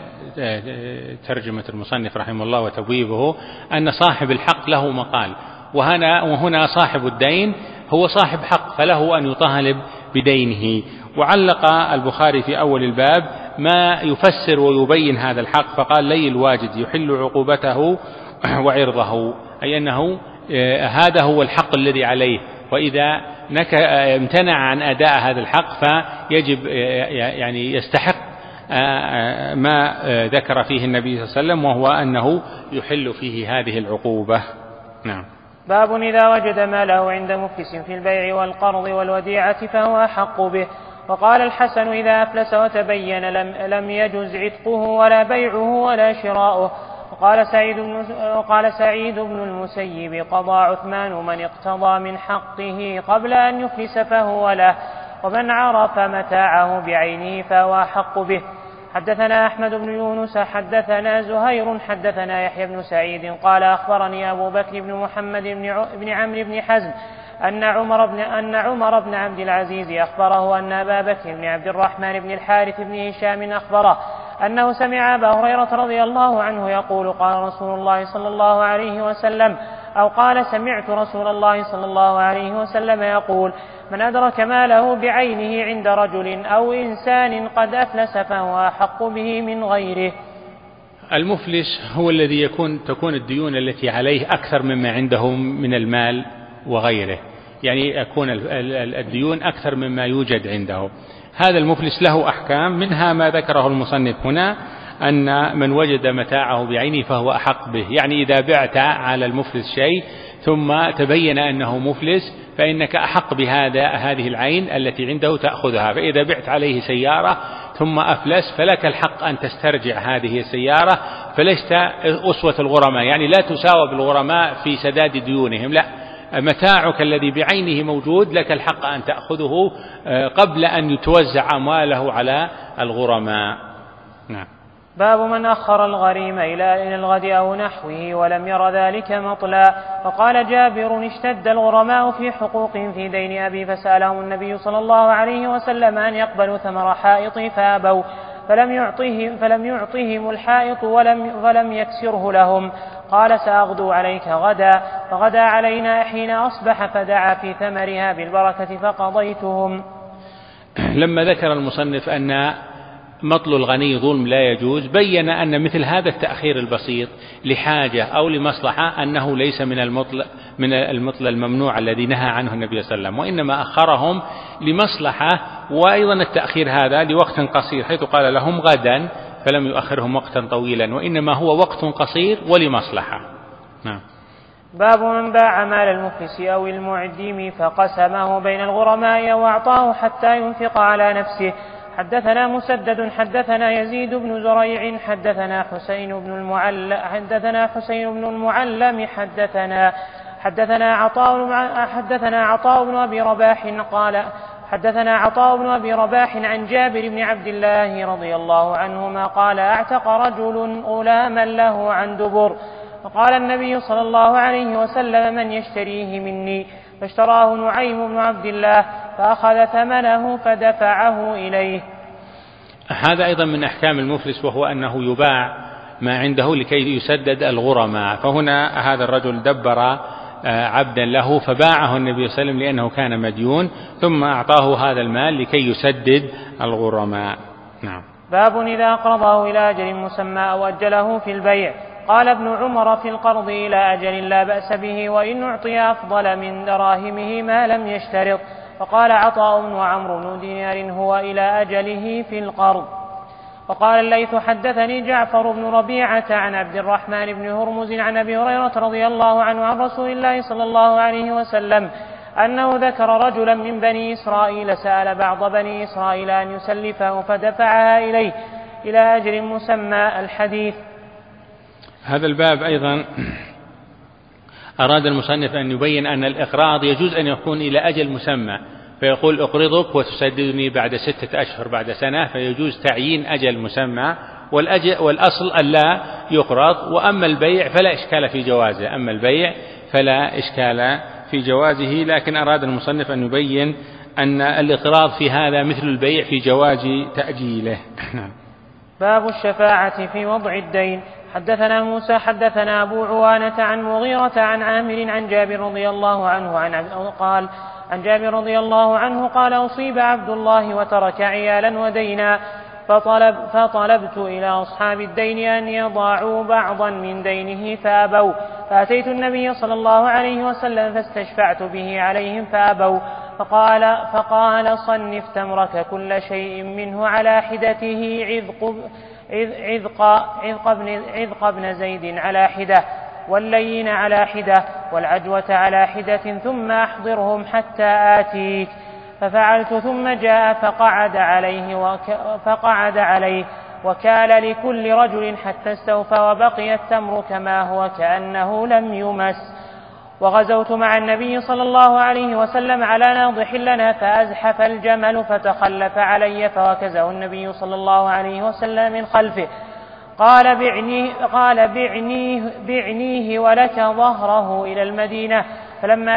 ترجمة المصنف رحمه الله وتبويبه أن صاحب الحق له مقال، وهنا صاحب الدين هو صاحب حق، فله أن يطالب بدينه. وعلق البخاري في أول الباب ما يفسر ويبين هذا الحق، فقال: لي الواجد يحل عقوبته وعرضه، أي أنه هذا هو الحق الذي عليه، وإذا امتنع عن أداء هذا الحق فيجب يعني يستحق ما ذكر فيه النبي صلى الله عليه وسلم، وهو أنه يحل فيه هذه العقوبة. نعم. باب إذا وجد ماله عند مفلس في البيع والقرض والوديعة فهو أحق به. وقال الحسن: إذا أفلس وتبين لم يجز عتقه ولا بيعه ولا شراؤه. وقال سعيد بن المسيب: قضى عثمان من اقتضى من حقه قبل أن يفلس فهو له، ومن عرف متاعه بعينه فهو أحق به. حدثنا أحمد بن يونس حدثنا زهير حدثنا يحيى بن سعيد قال: أخبرني أبو بكر بن محمد بن عمرو بن حزم أن عمر بن عبد العزيز أخبره أن أبا بكر بن عبد الرحمن بن الحارث بن هشام أخبره أنه سمع أبا هريرة رضي الله عنه يقول: قال رسول الله صلى الله عليه وسلم، أو قال: سمعت رسول الله صلى الله عليه وسلم يقول: من أدرك ماله بعينه عند رجل أو إنسان قد أفلس فهو أحق به من غيره. المفلس هو الذي تكون الديون التي عليه أكثر مما عنده من المال وغيره، يعني يكون الديون أكثر مما يوجد عنده. هذا المفلس له أحكام، منها ما ذكره المصنف هنا أن من وجد متاعه بعينه فهو أحق به، يعني إذا بعت على المفلس شيء ثم تبين أنه مفلس فإنك أحق بهذه العين التي عنده تأخذها. فإذا بعت عليه سيارة ثم أفلس فلك الحق أن تسترجع هذه السيارة، فلست أسوة الغرماء، يعني لا تساوى بالغرماء في سداد ديونهم، لا، متاعك الذي بعينه موجود لك الحق أن تأخذه قبل أن يتوزع أمواله على الغرماء. نعم. باب من أخر الغريم إلى الغد أو نحوه ولم ير ذلك مطلا. وقال جابر: اشتد الغرماء في حقوق في دين أبي، فسألهم النبي صلى الله عليه وسلم أن يقبلوا ثمر حائطي فأبوا، فلم يعطهم الحائط ولم يكسره لهم. قال: سأغدو عليك غدا، فغدا علينا حين أصبح، فدعا في ثمرها بالبركة فقضيتهم. لما ذكر المصنف أن مطل الغني ظلم لا يجوز، بين أن مثل هذا التأخير البسيط لحاجة أو لمصلحة أنه ليس من المطل الممنوع الذي نهى عنه النبي صلى الله عليه وسلم، وإنما أخرهم لمصلحة، وأيضا التأخير هذا لوقت قصير، حيث قال لهم غدا فلم يؤخرهم وقتا طويلا، وإنما هو وقت قصير ولمصلحة. نعم. باب من باع مال المفلس أو المعدم فقسمه بين الغرماء وأعطاه حتى ينفق على نفسه. حدثنا مسدد حدثنا يزيد بن زريع حدثنا حسين بن المعلم حدثنا عطاء بن أبي رباح قال: حدثنا عطاء بن أبي رباح عن جابر بن عبد الله رضي الله عنهما قال: اعتق رجل غلاما له عن دبر، فقال النبي صلى الله عليه وسلم: من يشتريه مني؟ فاشتراه نعيم بن عبد الله، فأخذ ثمنه فدفعه إليه. هذا أيضا من أحكام المفلس، وهو أنه يباع ما عنده لكي يسدد الغرماء. فهنا هذا الرجل دبر عبدا له فباعه النبي صلى الله عليه وسلم لأنه كان مديون، ثم أعطاه هذا المال لكي يسدد الغرماء. نعم. باب إذا أقرضه إلى أجل مسمى أو أجله في البيع. قال ابن عمر: في القرض إلى أجل لا بأس به، وإن أعطي أفضل من دراهمه ما لم يشترط. فقال عطاء وعمرو بن دينار: هو إلى أجله في القرض. وقال الليث: حدثني جعفر بن ربيعة عن عبد الرحمن بن هرمز عن أبي هريرة رضي الله عنه عن رسول الله صلى الله عليه وسلم أنه ذكر رجلا من بني إسرائيل سأل بعض بني إسرائيل أن يسلفه فدفعها إليه إلى أجل مسمى. الحديث. هذا الباب أيضا أراد المصنف أن يبين أن الإقراض يجوز أن يكون إلى أجل مسمى، فيقول: أقرضك وتسددني بعد 6 أشهر بعد سنة، فيجوز تعيين أجل مسمى، والأصل ألا يقرض. وأما البيع فلا إشكال في جوازه، لكن أراد المصنف أن يبين أن الإقراض في هذا مثل البيع في جواز تأجيله. باب الشفاعة في وضع الدين. حدثنا موسى حدثنا أبو عوانة عن مغيرة عن عامر عن جابر رضي الله عنه قال: أصيب عبد الله وترك عيالا ودينا، فطلبت إلى أصحاب الدين أن يضاعوا بعضا من دينه فأبوا، فأتيت النبي صلى الله عليه وسلم فاستشفعت به عليهم فأبوا، فقال: صنف تمرك كل شيء منه على حدته، عذق بن زيد على حدة، واللين على حدة، والعجوة على حدة، ثم أحضرهم حتى آتيك. ففعلت، ثم جاء فقعد عليه وكال لكل رجل حتى استوفى، وبقي التمر كما هو كأنه لم يمس. وغزوت مع النبي صلى الله عليه وسلم على ناضح لنا، فأزحف الجمل فتخلف علي، فوكزه النبي صلى الله عليه وسلم من خلفه، قال: بعنيه ولك ظهره إلى المدينة. فلما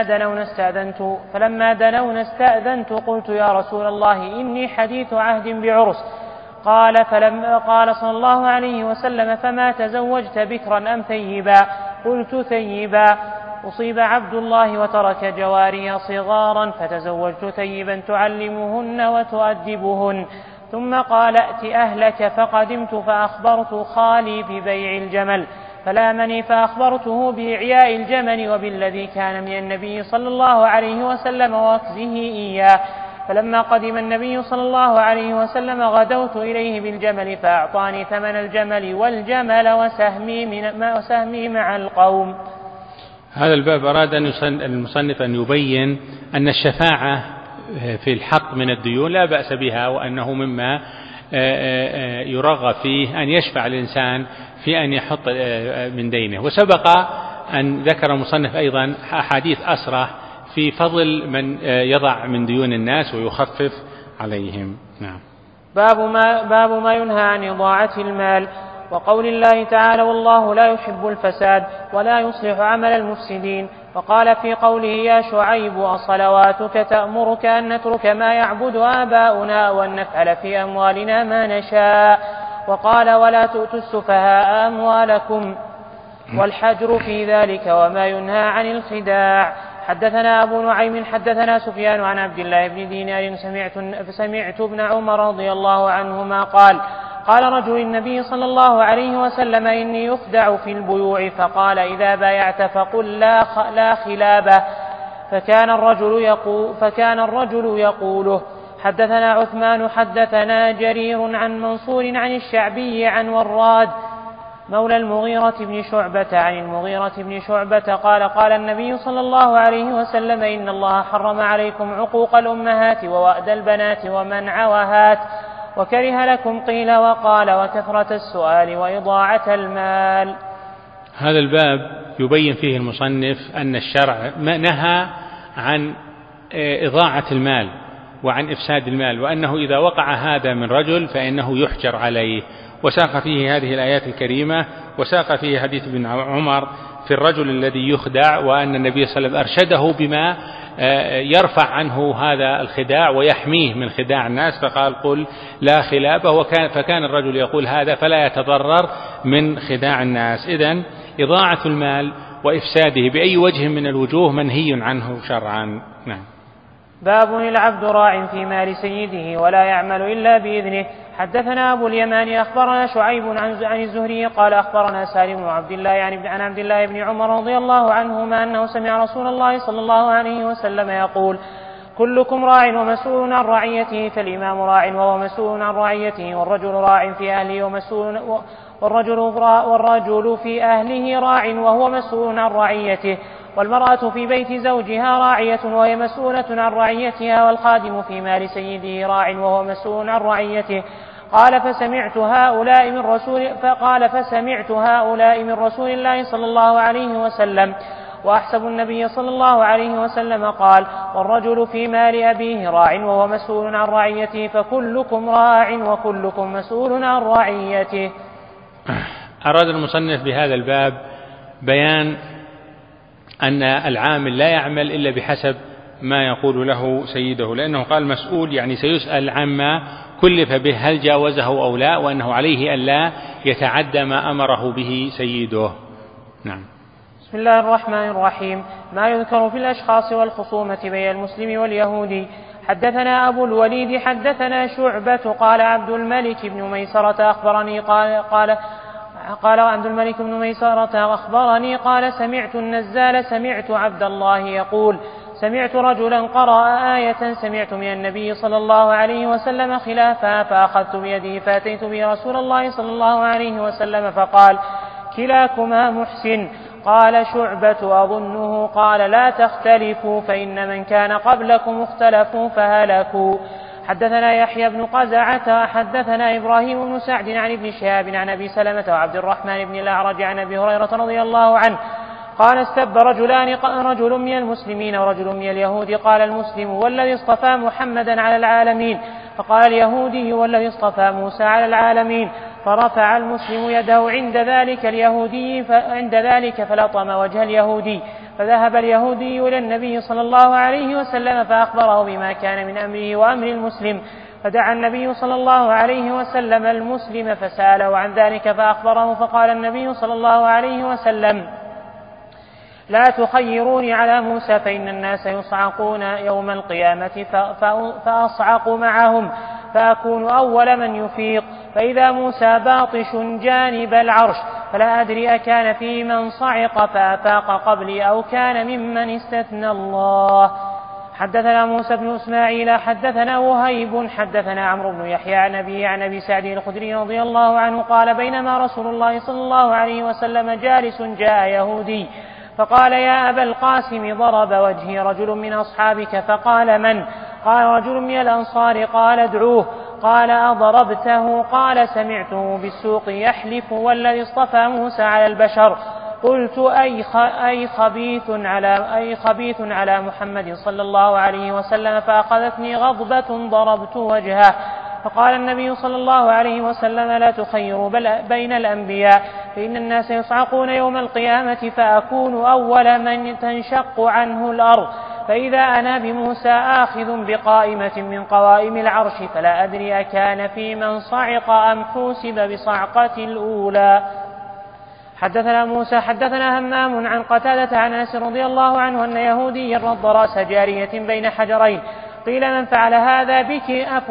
دنونا استأذنت قلت: يا رسول الله، إني حديث عهد بعرس. قال صلى الله عليه وسلم: فما تزوجت بكرا أم ثيبا؟ قلت: ثيبا. أصيب عبد الله وترك جواري صغارا، فتزوجت ثيبا تعلمهن وتؤدبهن. ثم قال: ائت أهلك. فقدمت فأخبرت خالي ببيع الجمل، فلامني، فأخبرته بإعياء الجمل وبالذي كان من النبي صلى الله عليه وسلم وأخذه إياه. فلما قدم النبي صلى الله عليه وسلم غدوت إليه بالجمل، فأعطاني ثمن الجمل والجمل وسهمي مع القوم. هذا الباب أراد المصنف أن يبين أن الشفاعة في الحق من الديون لا بأس بها، وأنه مما يرغب فيه أن يشفع الإنسان في أن يحط من دينه. وسبق أن ذكر المصنف أيضا أحاديث أسرع في فضل من يضع من ديون الناس ويخفف عليهم. نعم. باب ما ينهى عن إضاعة المال، وقول الله تعالى: والله لا يحب الفساد ولا يصلح عمل المفسدين. وقال في قوله: يا شعيب أصلواتك تأمرك أن نترك ما يعبد آباؤنا وأن نفعل في أموالنا ما نشاء. وقال: ولا تؤتوا السفهاء أموالكم، والحجر في ذلك وما ينهى عن الخداع. حدثنا أبو نعيم حدثنا سفيان عن عبد الله بن دينار سمعت ابن عمر رضي الله عنهما قال رجل النبي صلى الله عليه وسلم: إني يخدع في البيوع، فقال: إذا بايعت فقل لا خلابة. فكان الرجل يقوله. حدثنا عثمان حدثنا جرير عن منصور عن الشعبي عن وراد مولى المغيرة بن شعبة عن المغيرة بن شعبة قال النبي صلى الله عليه وسلم: إن الله حرم عليكم عقوق الأمهات ووأد البنات ومنع وهات، وكره لكم قيل وقال وكثرة السؤال وإضاعة المال. هذا الباب يبين فيه المصنف أن الشرع نهى عن إضاعة المال وعن إفساد المال، وأنه إذا وقع هذا من رجل فإنه يحجر عليه. وساق فيه هذه الآيات الكريمة، وساق فيه حديث ابن عمر في الرجل الذي يخدع، وأن النبي صلى الله عليه وسلم أرشده بما يرفع عنه هذا الخداع ويحميه من خداع الناس، فقال: قل لا خلابة. فكان الرجل يقول هذا فلا يتضرر من خداع الناس. إذن إضاعة المال وإفساده بأي وجه من الوجوه منهي عنه شرعا. نعم. باب العبد راع في مال سيده ولا يعمل إلا بإذنه. حدثنا أبو اليمان أخبرنا شعيب عن الزهري قال أخبرنا سالم بن عبد الله عن عبد الله بن عمر رضي الله عنهما أنه سمع رسول الله صلى الله عليه وسلم يقول: كلكم راع ومسؤول عن رعيته، فالإمام راع وهو مسؤول عن رعيته، والرجل راع في أهله والرجل في أهله راع وهو مسؤول عن رعيته، والمرأة في بيت زوجها راعية وهي مسؤولة عن رعيتها، والخادم في مال سيده راع وهو مسؤول عن رعيته. قال فسمعت هؤلاء من رسول الله صلى الله عليه وسلم، وأحسب النبي صلى الله عليه وسلم قال: والرجل في مال أبيه راع وهو مسؤول عن رعيته، فكلكم راع وكلكم مسؤول عن رعيته. أراد المصنف بهذا الباب بيان أن العامل لا يعمل إلا بحسب ما يقول له سيده، لأنه قال مسؤول يعني سيسأل عما كلف به هل جاوزه أو لا، وأنه عليه أن لا يتعدى ما أمره به سيده. نعم. بسم الله الرحمن الرحيم. ما يذكر في الأشخاص والخصومة بين المسلم واليهودي. حدثنا أبو الوليد حدثنا شعبة قال عبد الملك بن ميسرة أخبرني قال عبد الملك بن ميسرة أخبرني قال: سمعت النزال سمعت عبد الله يقول: سمعت رجلا قرأ آية سمعت من النبي صلى الله عليه وسلم خلافها، فأخذت بيده فأتيت به رسول الله صلى الله عليه وسلم فقال: كلاكما محسن. قال شعبة: أظنه قال: لا تختلفوا، فإن من كان قبلكم اختلفوا فهلكوا. حدثنا يحيى بن قزعة حدثنا إبراهيم بن سعد عن ابن شهاب عن أبي سلمة وعبد الرحمن بن الأعرج عن أبي هريرة رضي الله عنه قال: استب رجل من المسلمين ورجل من اليهود، قال المسلم: والذي اصطفى محمدا على العالمين. فقال اليهودي: والذي اصطفى موسى على العالمين. فرفع المسلم يده عند ذلك فلطم وجه اليهودي، فذهب اليهودي إلى النبي صلى الله عليه وسلم فأخبره بما كان من أمره وأمر المسلم، فدعا النبي صلى الله عليه وسلم المسلم فسأله عن ذلك فأخبره، فقال النبي صلى الله عليه وسلم: لا تخيروني على موسى، فإن الناس يصعقون يوم القيامة فأصعق معهم، فأكون أول من يفيق، فإذا موسى باطش جانب العرش، فلا أدري أكان في من صعق فأفاق قبلي أو كان ممن استثنى الله. حدثنا موسى بن إسماعيل حدثنا وهيب حدثنا عمرو بن يحيى عن أبي سعد الخدري رضي الله عنه قال: بينما رسول الله صلى الله عليه وسلم جالس جاء يهودي فقال: يا أبا القاسم، ضرب وجهي رجل من أصحابك. فقال: من؟ قال: رجل من الأنصار. قال: ادعوه. قال أضربته؟ قال سمعته بالسوق يحلف والذي اصطفى موسى على البشر. قلت أي خبيث على محمد صلى الله عليه وسلم، فأخذتني غضبة ضربت وجهه. فقال النبي صلى الله عليه وسلم لا تخيروا بين الأنبياء، فإن الناس يصعقون يوم القيامة فأكون أول من تنشق عنه الأرض، فإذا أنا بموسى آخذ بقائمة من قوائم العرش، فلا أدري أكان في من صعق أم حوسب بصعقة الأولى. حدثنا موسى حدثنا همام عن قتادة عن أنس رضي الله عنه أن يهوديا رد رأس جارية بين حجرين، قيل من فعل هذا بك؟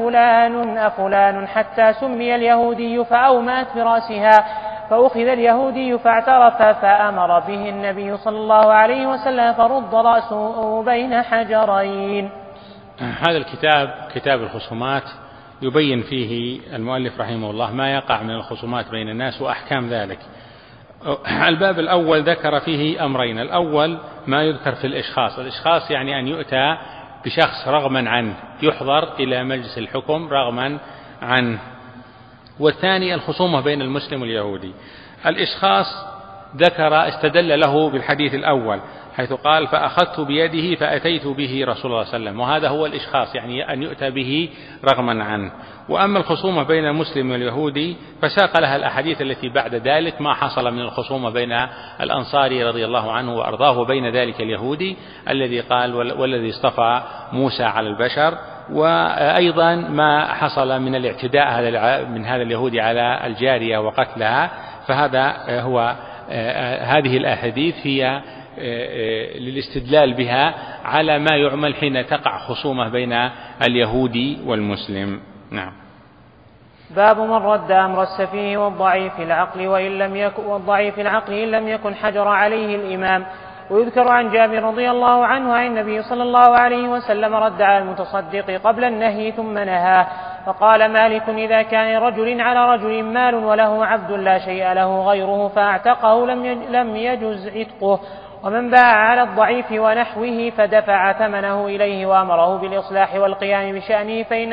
أفلان حتى سمي اليهودي، فأومأت برأسها، فأخذ اليهودي فاعترف، فأمر به النبي صلى الله عليه وسلم فرد رأسه بين حجرين. هذا الكتاب كتاب الخصومات يبين فيه المؤلف رحمه الله ما يقع من الخصومات بين الناس وأحكام ذلك. الباب الأول ذكر فيه أمرين: الأول ما يذكر في الإشخاص يعني أن يؤتى بشخص رغما عنه، يحضر إلى مجلس الحكم رغما عنه. والثاني الخصومة بين المسلم واليهودي. الإشخاص استدل له بالحديث الأول حيث قال فأخذت بيده فأتيت به رسول الله صلى الله عليه وسلم، وهذا هو الإشخاص يعني أن يؤتى به رغما عنه. وأما الخصومة بين المسلم واليهودي فساق لها الأحاديث التي بعد ذلك ما حصل من الخصومة بين الأنصاري رضي الله عنه وأرضاه وبين ذلك اليهودي الذي قال والذي اصطفى موسى على البشر، وأيضا ما حصل من الاعتداء من هذا اليهودي على الجارية وقتلها. فهذا هو هذه الأحاديث هي للاستدلال بها على ما يعمل حين تقع خصومة بين اليهودي والمسلم. نعم. باب من رد أمر السفيه والضعيف العقل إن لم يكن حجر عليه الإمام. ويذكر عن جابر رضي الله عنه عن النبي صلى الله عليه وسلم رد على المتصدق قبل النهي ثم نهاه. فقال مالك إذا كان رجل على رجل مال وله عبد لا شيء له غيره فاعتقه لم يجز عتقه، ومن باع على الضعيف ونحوه فدفع ثمنه إليه وأمره بالإصلاح والقيام بشأنه فإن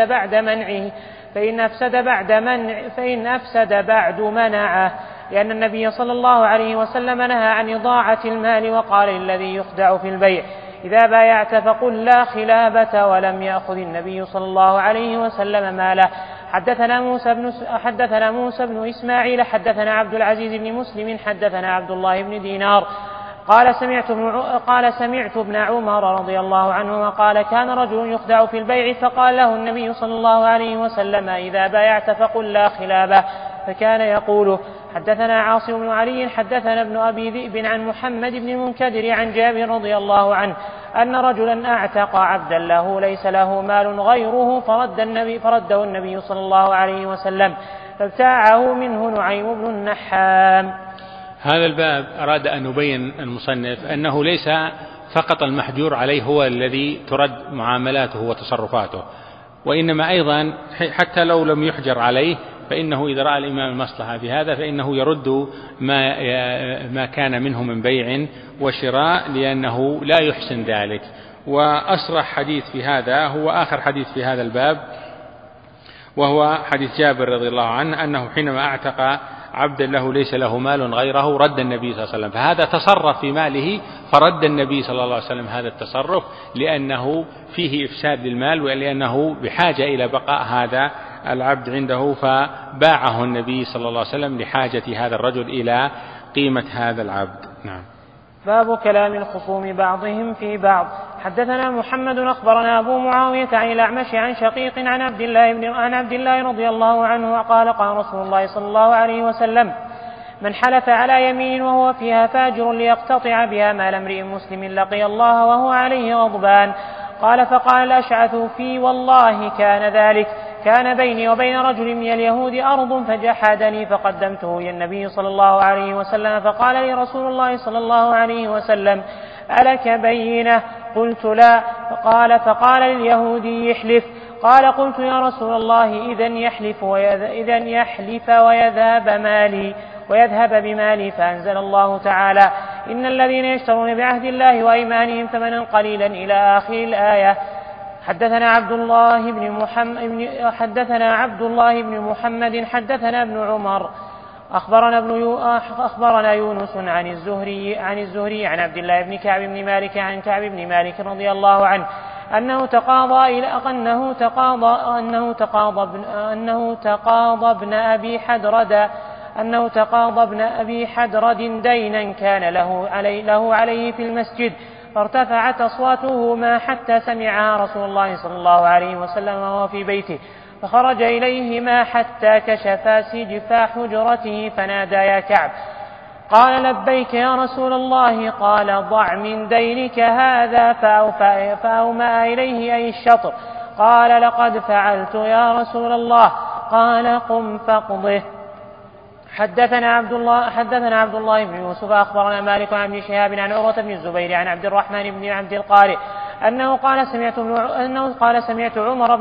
أفسد بعد منعه، لأن النبي صلى الله عليه وسلم نهى عن إضاعة المال وقال للذي يخدع في البيع إذا بايعت فقل لا خلابة، ولم يأخذ النبي صلى الله عليه وسلم ماله. حدثنا موسى بن إسماعيل حدثنا عبد العزيز بن مسلم حدثنا عبد الله بن دينار قال سمعت ابن عمر رضي الله عنهما قال كان رجل يخدع في البيع فقال له النبي صلى الله عليه وسلم إذا بايعت فقل لا خلابة، فكان يقول. حدثنا عاصم بن علي حدثنا ابن أبي ذئب عن محمد بن المنكدر عن جابر رضي الله عنه أن رجلا أعتق عبدا له ليس له مال غيره فرده النبي صلى الله عليه وسلم فابتاعه منه نعيم بن النحام. هذا الباب أراد أن يبين المصنف أنه ليس فقط المحجور عليه هو الذي ترد معاملاته وتصرفاته، وإنما أيضا حتى لو لم يحجر عليه فإنه إذا رأى الإمام المصلحة في هذا فإنه يرد ما كان منه من بيع وشراء لأنه لا يحسن ذلك. وأصرح حديث في هذا هو آخر حديث في هذا الباب، وهو حديث جابر رضي الله عنه أنه حينما أعتق عبدا له ليس له مال غيره رد النبي صلى الله عليه وسلم، فهذا تصرف في ماله فرد النبي صلى الله عليه وسلم هذا التصرف لأنه فيه إفساد للمال ولأنه بحاجة إلى بقاء هذا العبد عنده، فباعه النبي صلى الله عليه وسلم لحاجة هذا الرجل إلى قيمة هذا العبد. نعم. باب كلام الخصوم بعضهم في بعض. حدثنا محمد أخبرنا أبو معاوية عن الأعمش عن شقيق عن عبد الله رضي الله عنه قال قال رسول الله صلى الله عليه وسلم من حلف على يمين وهو فيها فاجر ليقتطع بها مال امرئ مسلم لقي الله وهو عليه غضبان. قال فقال الأشعث في والله كان ذلك كان بيني وبين رجل من اليهود أرض فجحدني فقدمته إلى النبي صلى الله عليه وسلم فقال لي رسول الله صلى الله عليه وسلم ألك بينة؟ قلت لا. فقال لليهودي احلف. قال قلت يا رسول الله إذن يحلف ويذهب بمالي. فأنزل الله تعالى إن الذين يشترون بعهد الله وأيمانهم ثمنا قليلا إلى آخر الآية. حدثنا عبد الله بن محمد حدثنا ابن عمر أخبرنا يونس عن الزهري عن عبد الله بن كعب بن مالك عن كعب بن مالك رضي الله عنه أنه تقاضى ابن أبي حدرد دينا كان له عليه في المسجد، فارتفعت أصواتهما حتى سمعها رسول الله صلى الله عليه وسلم وهو في بيته، فخرج إليهما حتى كشفا سجف حجرته فنادى: يا كعب. قال: لبيك يا رسول الله. قال: ضع من دينك هذا. فأومأ إليه أي الشطر. قال: لقد فعلت يا رسول الله. قال: قم فاقضه. حدثنا عبد الله بن يوسف أخبرنا مالك عن ابن شهاب عن عروة بن الزبير عن عبد الرحمن بن عبد القارئ أنه قال: سمعت عمر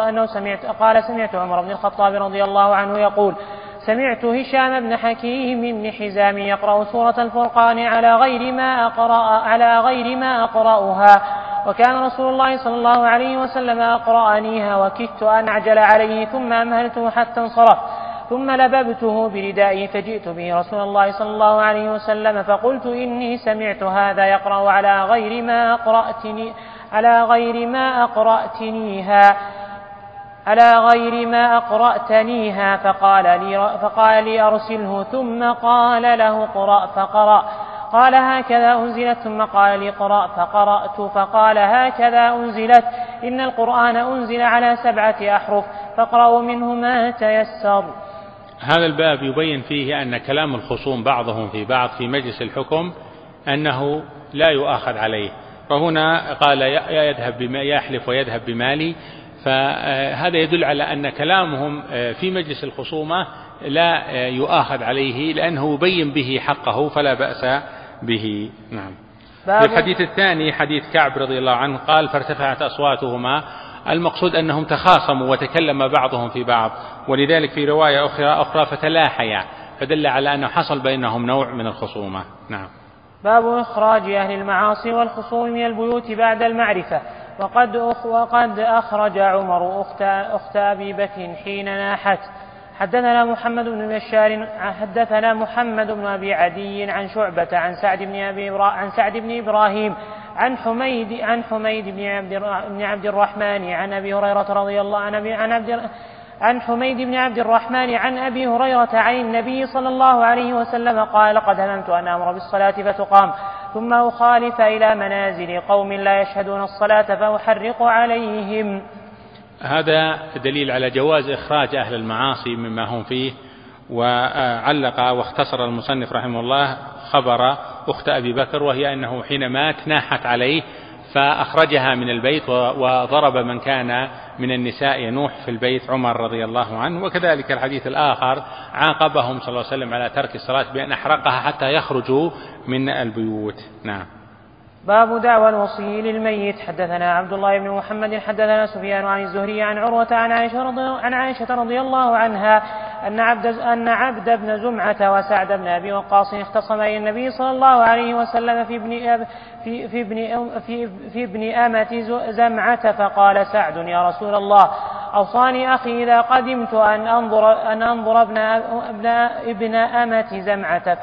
بن الخطاب رضي الله عنه يقول: سمعت هشام بن حكيم بن حزام يقرأ سورة الفرقان على غير ما أقرأها، وكان رسول الله صلى الله عليه وسلم أقرأنيها، وكدت أن أعجل عليه ثم أمهلته حتى انصرف، ثم لببته بردائي فجئت به رسول الله صلى الله عليه وسلم فقلت: إني سمعت هذا يقرأ على غير ما أقرأتنيها، فقال لي: أرسله. ثم قال له: اقرأ، فقرأ. قال: هكذا أنزلت. ثم قال لي: اقرأ، فقرأت. فقال: هكذا أنزلت. إن القرآن أنزل على 7 أحرف، فاقرأوا منه ما تيسر. هذا الباب يبين فيه أن كلام الخصوم بعضهم في بعض في مجلس الحكم أنه لا يؤاخذ عليه، فهنا قال: يحلف ويذهب بمالي، فهذا يدل على أن كلامهم في مجلس الخصومة لا يؤاخذ عليه لأنه يبين به حقه فلا بأس به. نعم. في الحديث الثاني حديث كعب رضي الله عنه قال: فارتفعت أصواتهما، المقصود أنهم تخاصموا وتكلم بعضهم في بعض، ولذلك في رواية أخرى فتلاحيا، فدل على أنه حصل بينهم نوع من الخصومة. نعم. باب إخراج أهل المعاصي والخصوم من البيوت بعد المعرفة. وقد أخرج عمر أخت أبي بكر حين ناحت. حدثنا محمد بن بشار حدثنا محمد بن أبي عدي عن شعبة عن سعد بن إبراهيم عن حميد بن عبد الرحمن عن أبي هريرة رضي الله عن حميد بن عبد الرحمن عن أبي هريرة عن النبي صلى الله عليه وسلم قال: قد هممت أن أمر بالصلاة فتقام ثم أخالف إلى منازل قوم لا يشهدون الصلاة فأحرق عليهم. هذا دليل على جواز إخراج أهل المعاصي مما هم فيه. وعلق واختصر المصنف رحمه الله خبر أخت أبي بكر، وهي أنه حين مات ناحت عليه فأخرجها من البيت، وضرب من كان من النساء ينوح في البيت عمر رضي الله عنه. وكذلك الحديث الآخر عاقبهم صلى الله عليه وسلم على ترك الصلاة بأن أحرقها حتى يخرجوا من البيوت. نعم. باب دعوى الوصي للميت. حدثنا عبد الله بن محمد حدثنا سفيان عن الزهري عن عروة عن عائشة رضي الله عنها أن عبد بن زمعة وسعد بن أبي وقاص اختصما إلى النبي صلى الله عليه وسلم في ابن أمة زمعة، فقال سعد: يا رسول الله، أوصاني أخي إذا قدمت أن أنظر ابن أمة زمعة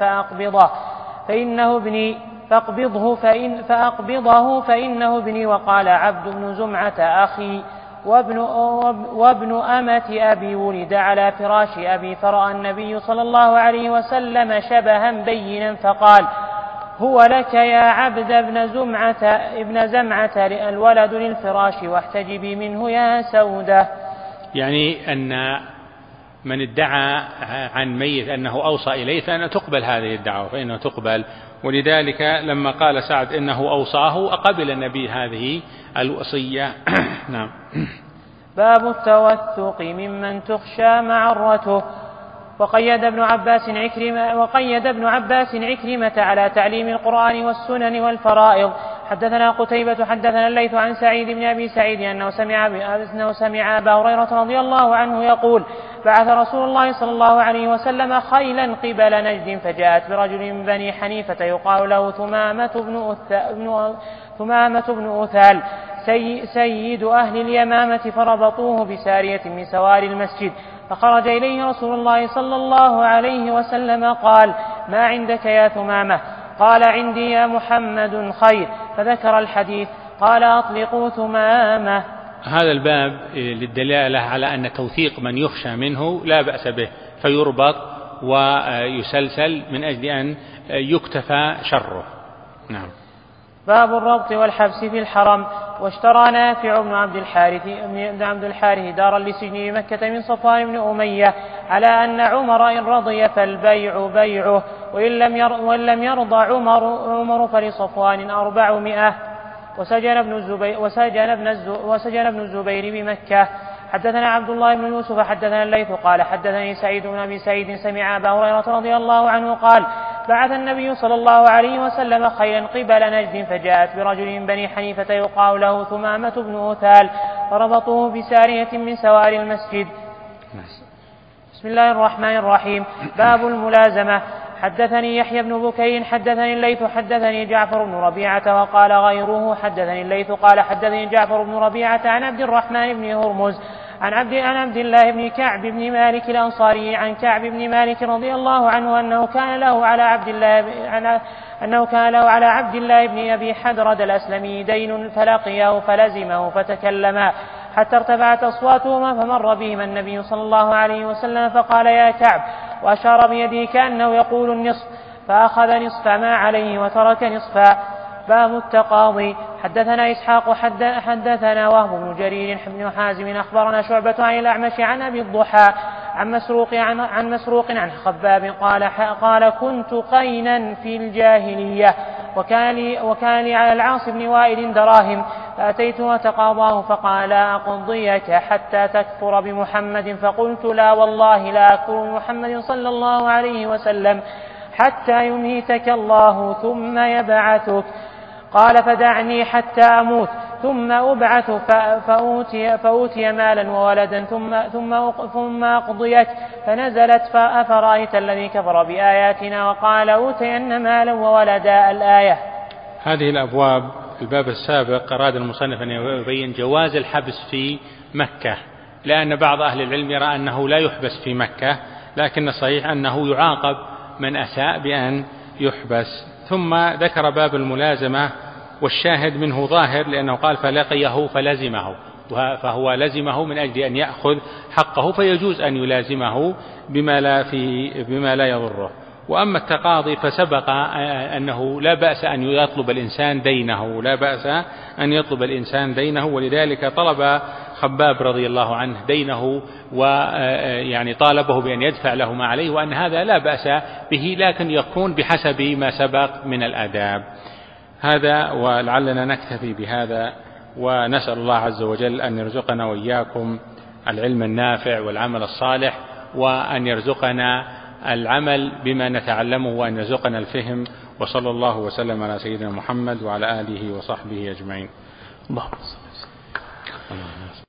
فأقبضه فإنه ابني. وقال عبد بن زمعة: أخي وابن أمة أبي ولد على فراش أبي، فرأى النبي صلى الله عليه وسلم شبها بينا فقال: هو لك يا عبد ابن زمعة الولد للفراش، واحتجبي منه يا سودة. يعني أن من ادعى عن ميت أنه أوصى إليه فإنه تقبل هذه الدعوة، فإنه تقبل. ولذلك لما قال سعد إنه أوصاه أقبل النبي هذه الوصية. نعم. باب التوثق ممن تخشى معرته. وقيد ابن عباس عكرمة على تعليم القرآن والسنن والفرائض. حدثنا قتيبة حدثنا الليث عن سعيد بن أبي سعيد أنه سمع أبا هريرة رضي الله عنه يقول: بعث رسول الله صلى الله عليه وسلم خيلا قبل نجد، فجاءت برجل من بني حنيفة يقال له ثمامة بن أثال، سيد أهل اليمامة فربطوه بسارية من سوار المسجد، فخرج إليه رسول الله صلى الله عليه وسلم قال: ما عندك يا ثمامة؟ قال: عندي يا محمد خير، فذكر الحديث. قال: أطلقوا ثمامة. هذا الباب للدلالة على أن توثيق من يخشى منه لا بأس به، فيربط ويسلسل من أجل أن يكتفى شره. نعم. باب الربط والحبس في الحرم. واشترى نافع بن عبد الحارث دارا لسجن بمكة من صفوان بن أمية على أن عمر إن رضي فالبيع بيعه، وإن لم يرضى عمر فلصفوان 400. وسجن ابن الزبير بمكة. حدثنا عبد الله بن يوسف حدثنا الليث قال حدثني سعيد بن أبي سعيد سمع أبا هريرة رضي الله عنه قال: بعث النبي صلى الله عليه وسلم خيلا قبل نجد، فجاءت برجل من بني حنيفة يقال له ثمامة بن أثال، فربطوه بسارية من سوار المسجد. بسم الله الرحمن الرحيم. باب الملازمة. حدثني يحيى بن بكير حدثني الليث حدثني جعفر بن ربيعة وقال غيره حدثني الليث قال حدثني جعفر بن ربيعة عن عبد الرحمن بن هرمز عن عبد الله بن كعب بن مالك الأنصاري عن كعب بن مالك رضي الله عنه أنه كان له على عبد الله بن أبي حدرد الأسلمي دين، فلقيه فلزمه فتكلما حتى ارتفعت أصواتهما، فمر بهما النبي صلى الله عليه وسلم فقال: يا كعب، وأشار بيده كأنه يقول النصف، فأخذ نصف ما عليه وترك نصفا. باب التقاضي. حدثنا إسحاق حدثنا وهب بن جرير بن حازم أخبرنا شعبة عن الأعمش عن أبي الضحى عن مسروق عن خباب قال: كنت قينا في الجاهلية، وكان لي على العاص بن وائل دراهم، فأتيت وتقاضاه فقال: أقضيك حتى تكفر بمحمد؟ فقلت: لا والله لا أكفر بمحمد صلى الله عليه وسلم حتى يميتك الله ثم يبعثك. قال: فدعني حتى أموت ثم أبعث فأوتي مالا وولدا ثم أقضيك. فنزلت: فأفرأيت الذي كفر بآياتنا وقال: أوتين مالا وولدا. الآية. هذه الأبواب. الباب السابق أراد المصنف أن يبين جواز الحبس في مكة، لأن بعض أهل العلم يرى أنه لا يحبس في مكة، لكن الصحيح أنه يعاقب من أساء بأن يحبس. ثم ذكر باب الملازمة، والشاهد منه ظاهر، لأنه قال: فلقيه فلزمه، فهو لزمه من أجل أن يأخذ حقه، فيجوز أن يلازمه بما لا يضره. وأما التقاضي فسبق أنه لا بأس أن يطلب الإنسان دينه، ولذلك طلب خباب رضي الله عنه دينه، ويعني طالبه بأن يدفع له ما عليه، وأن هذا لا بأس به، لكن يكون بحسب ما سبق من الآداب. هذا، ولعلنا نكتفي بهذا، ونسأل الله عز وجل أن يرزقنا وإياكم العلم النافع والعمل الصالح، وأن يرزقنا العمل بما نتعلمه، وأن يرزقنا الفهم. وصلى الله وسلم على سيدنا محمد وعلى آله وصحبه أجمعين.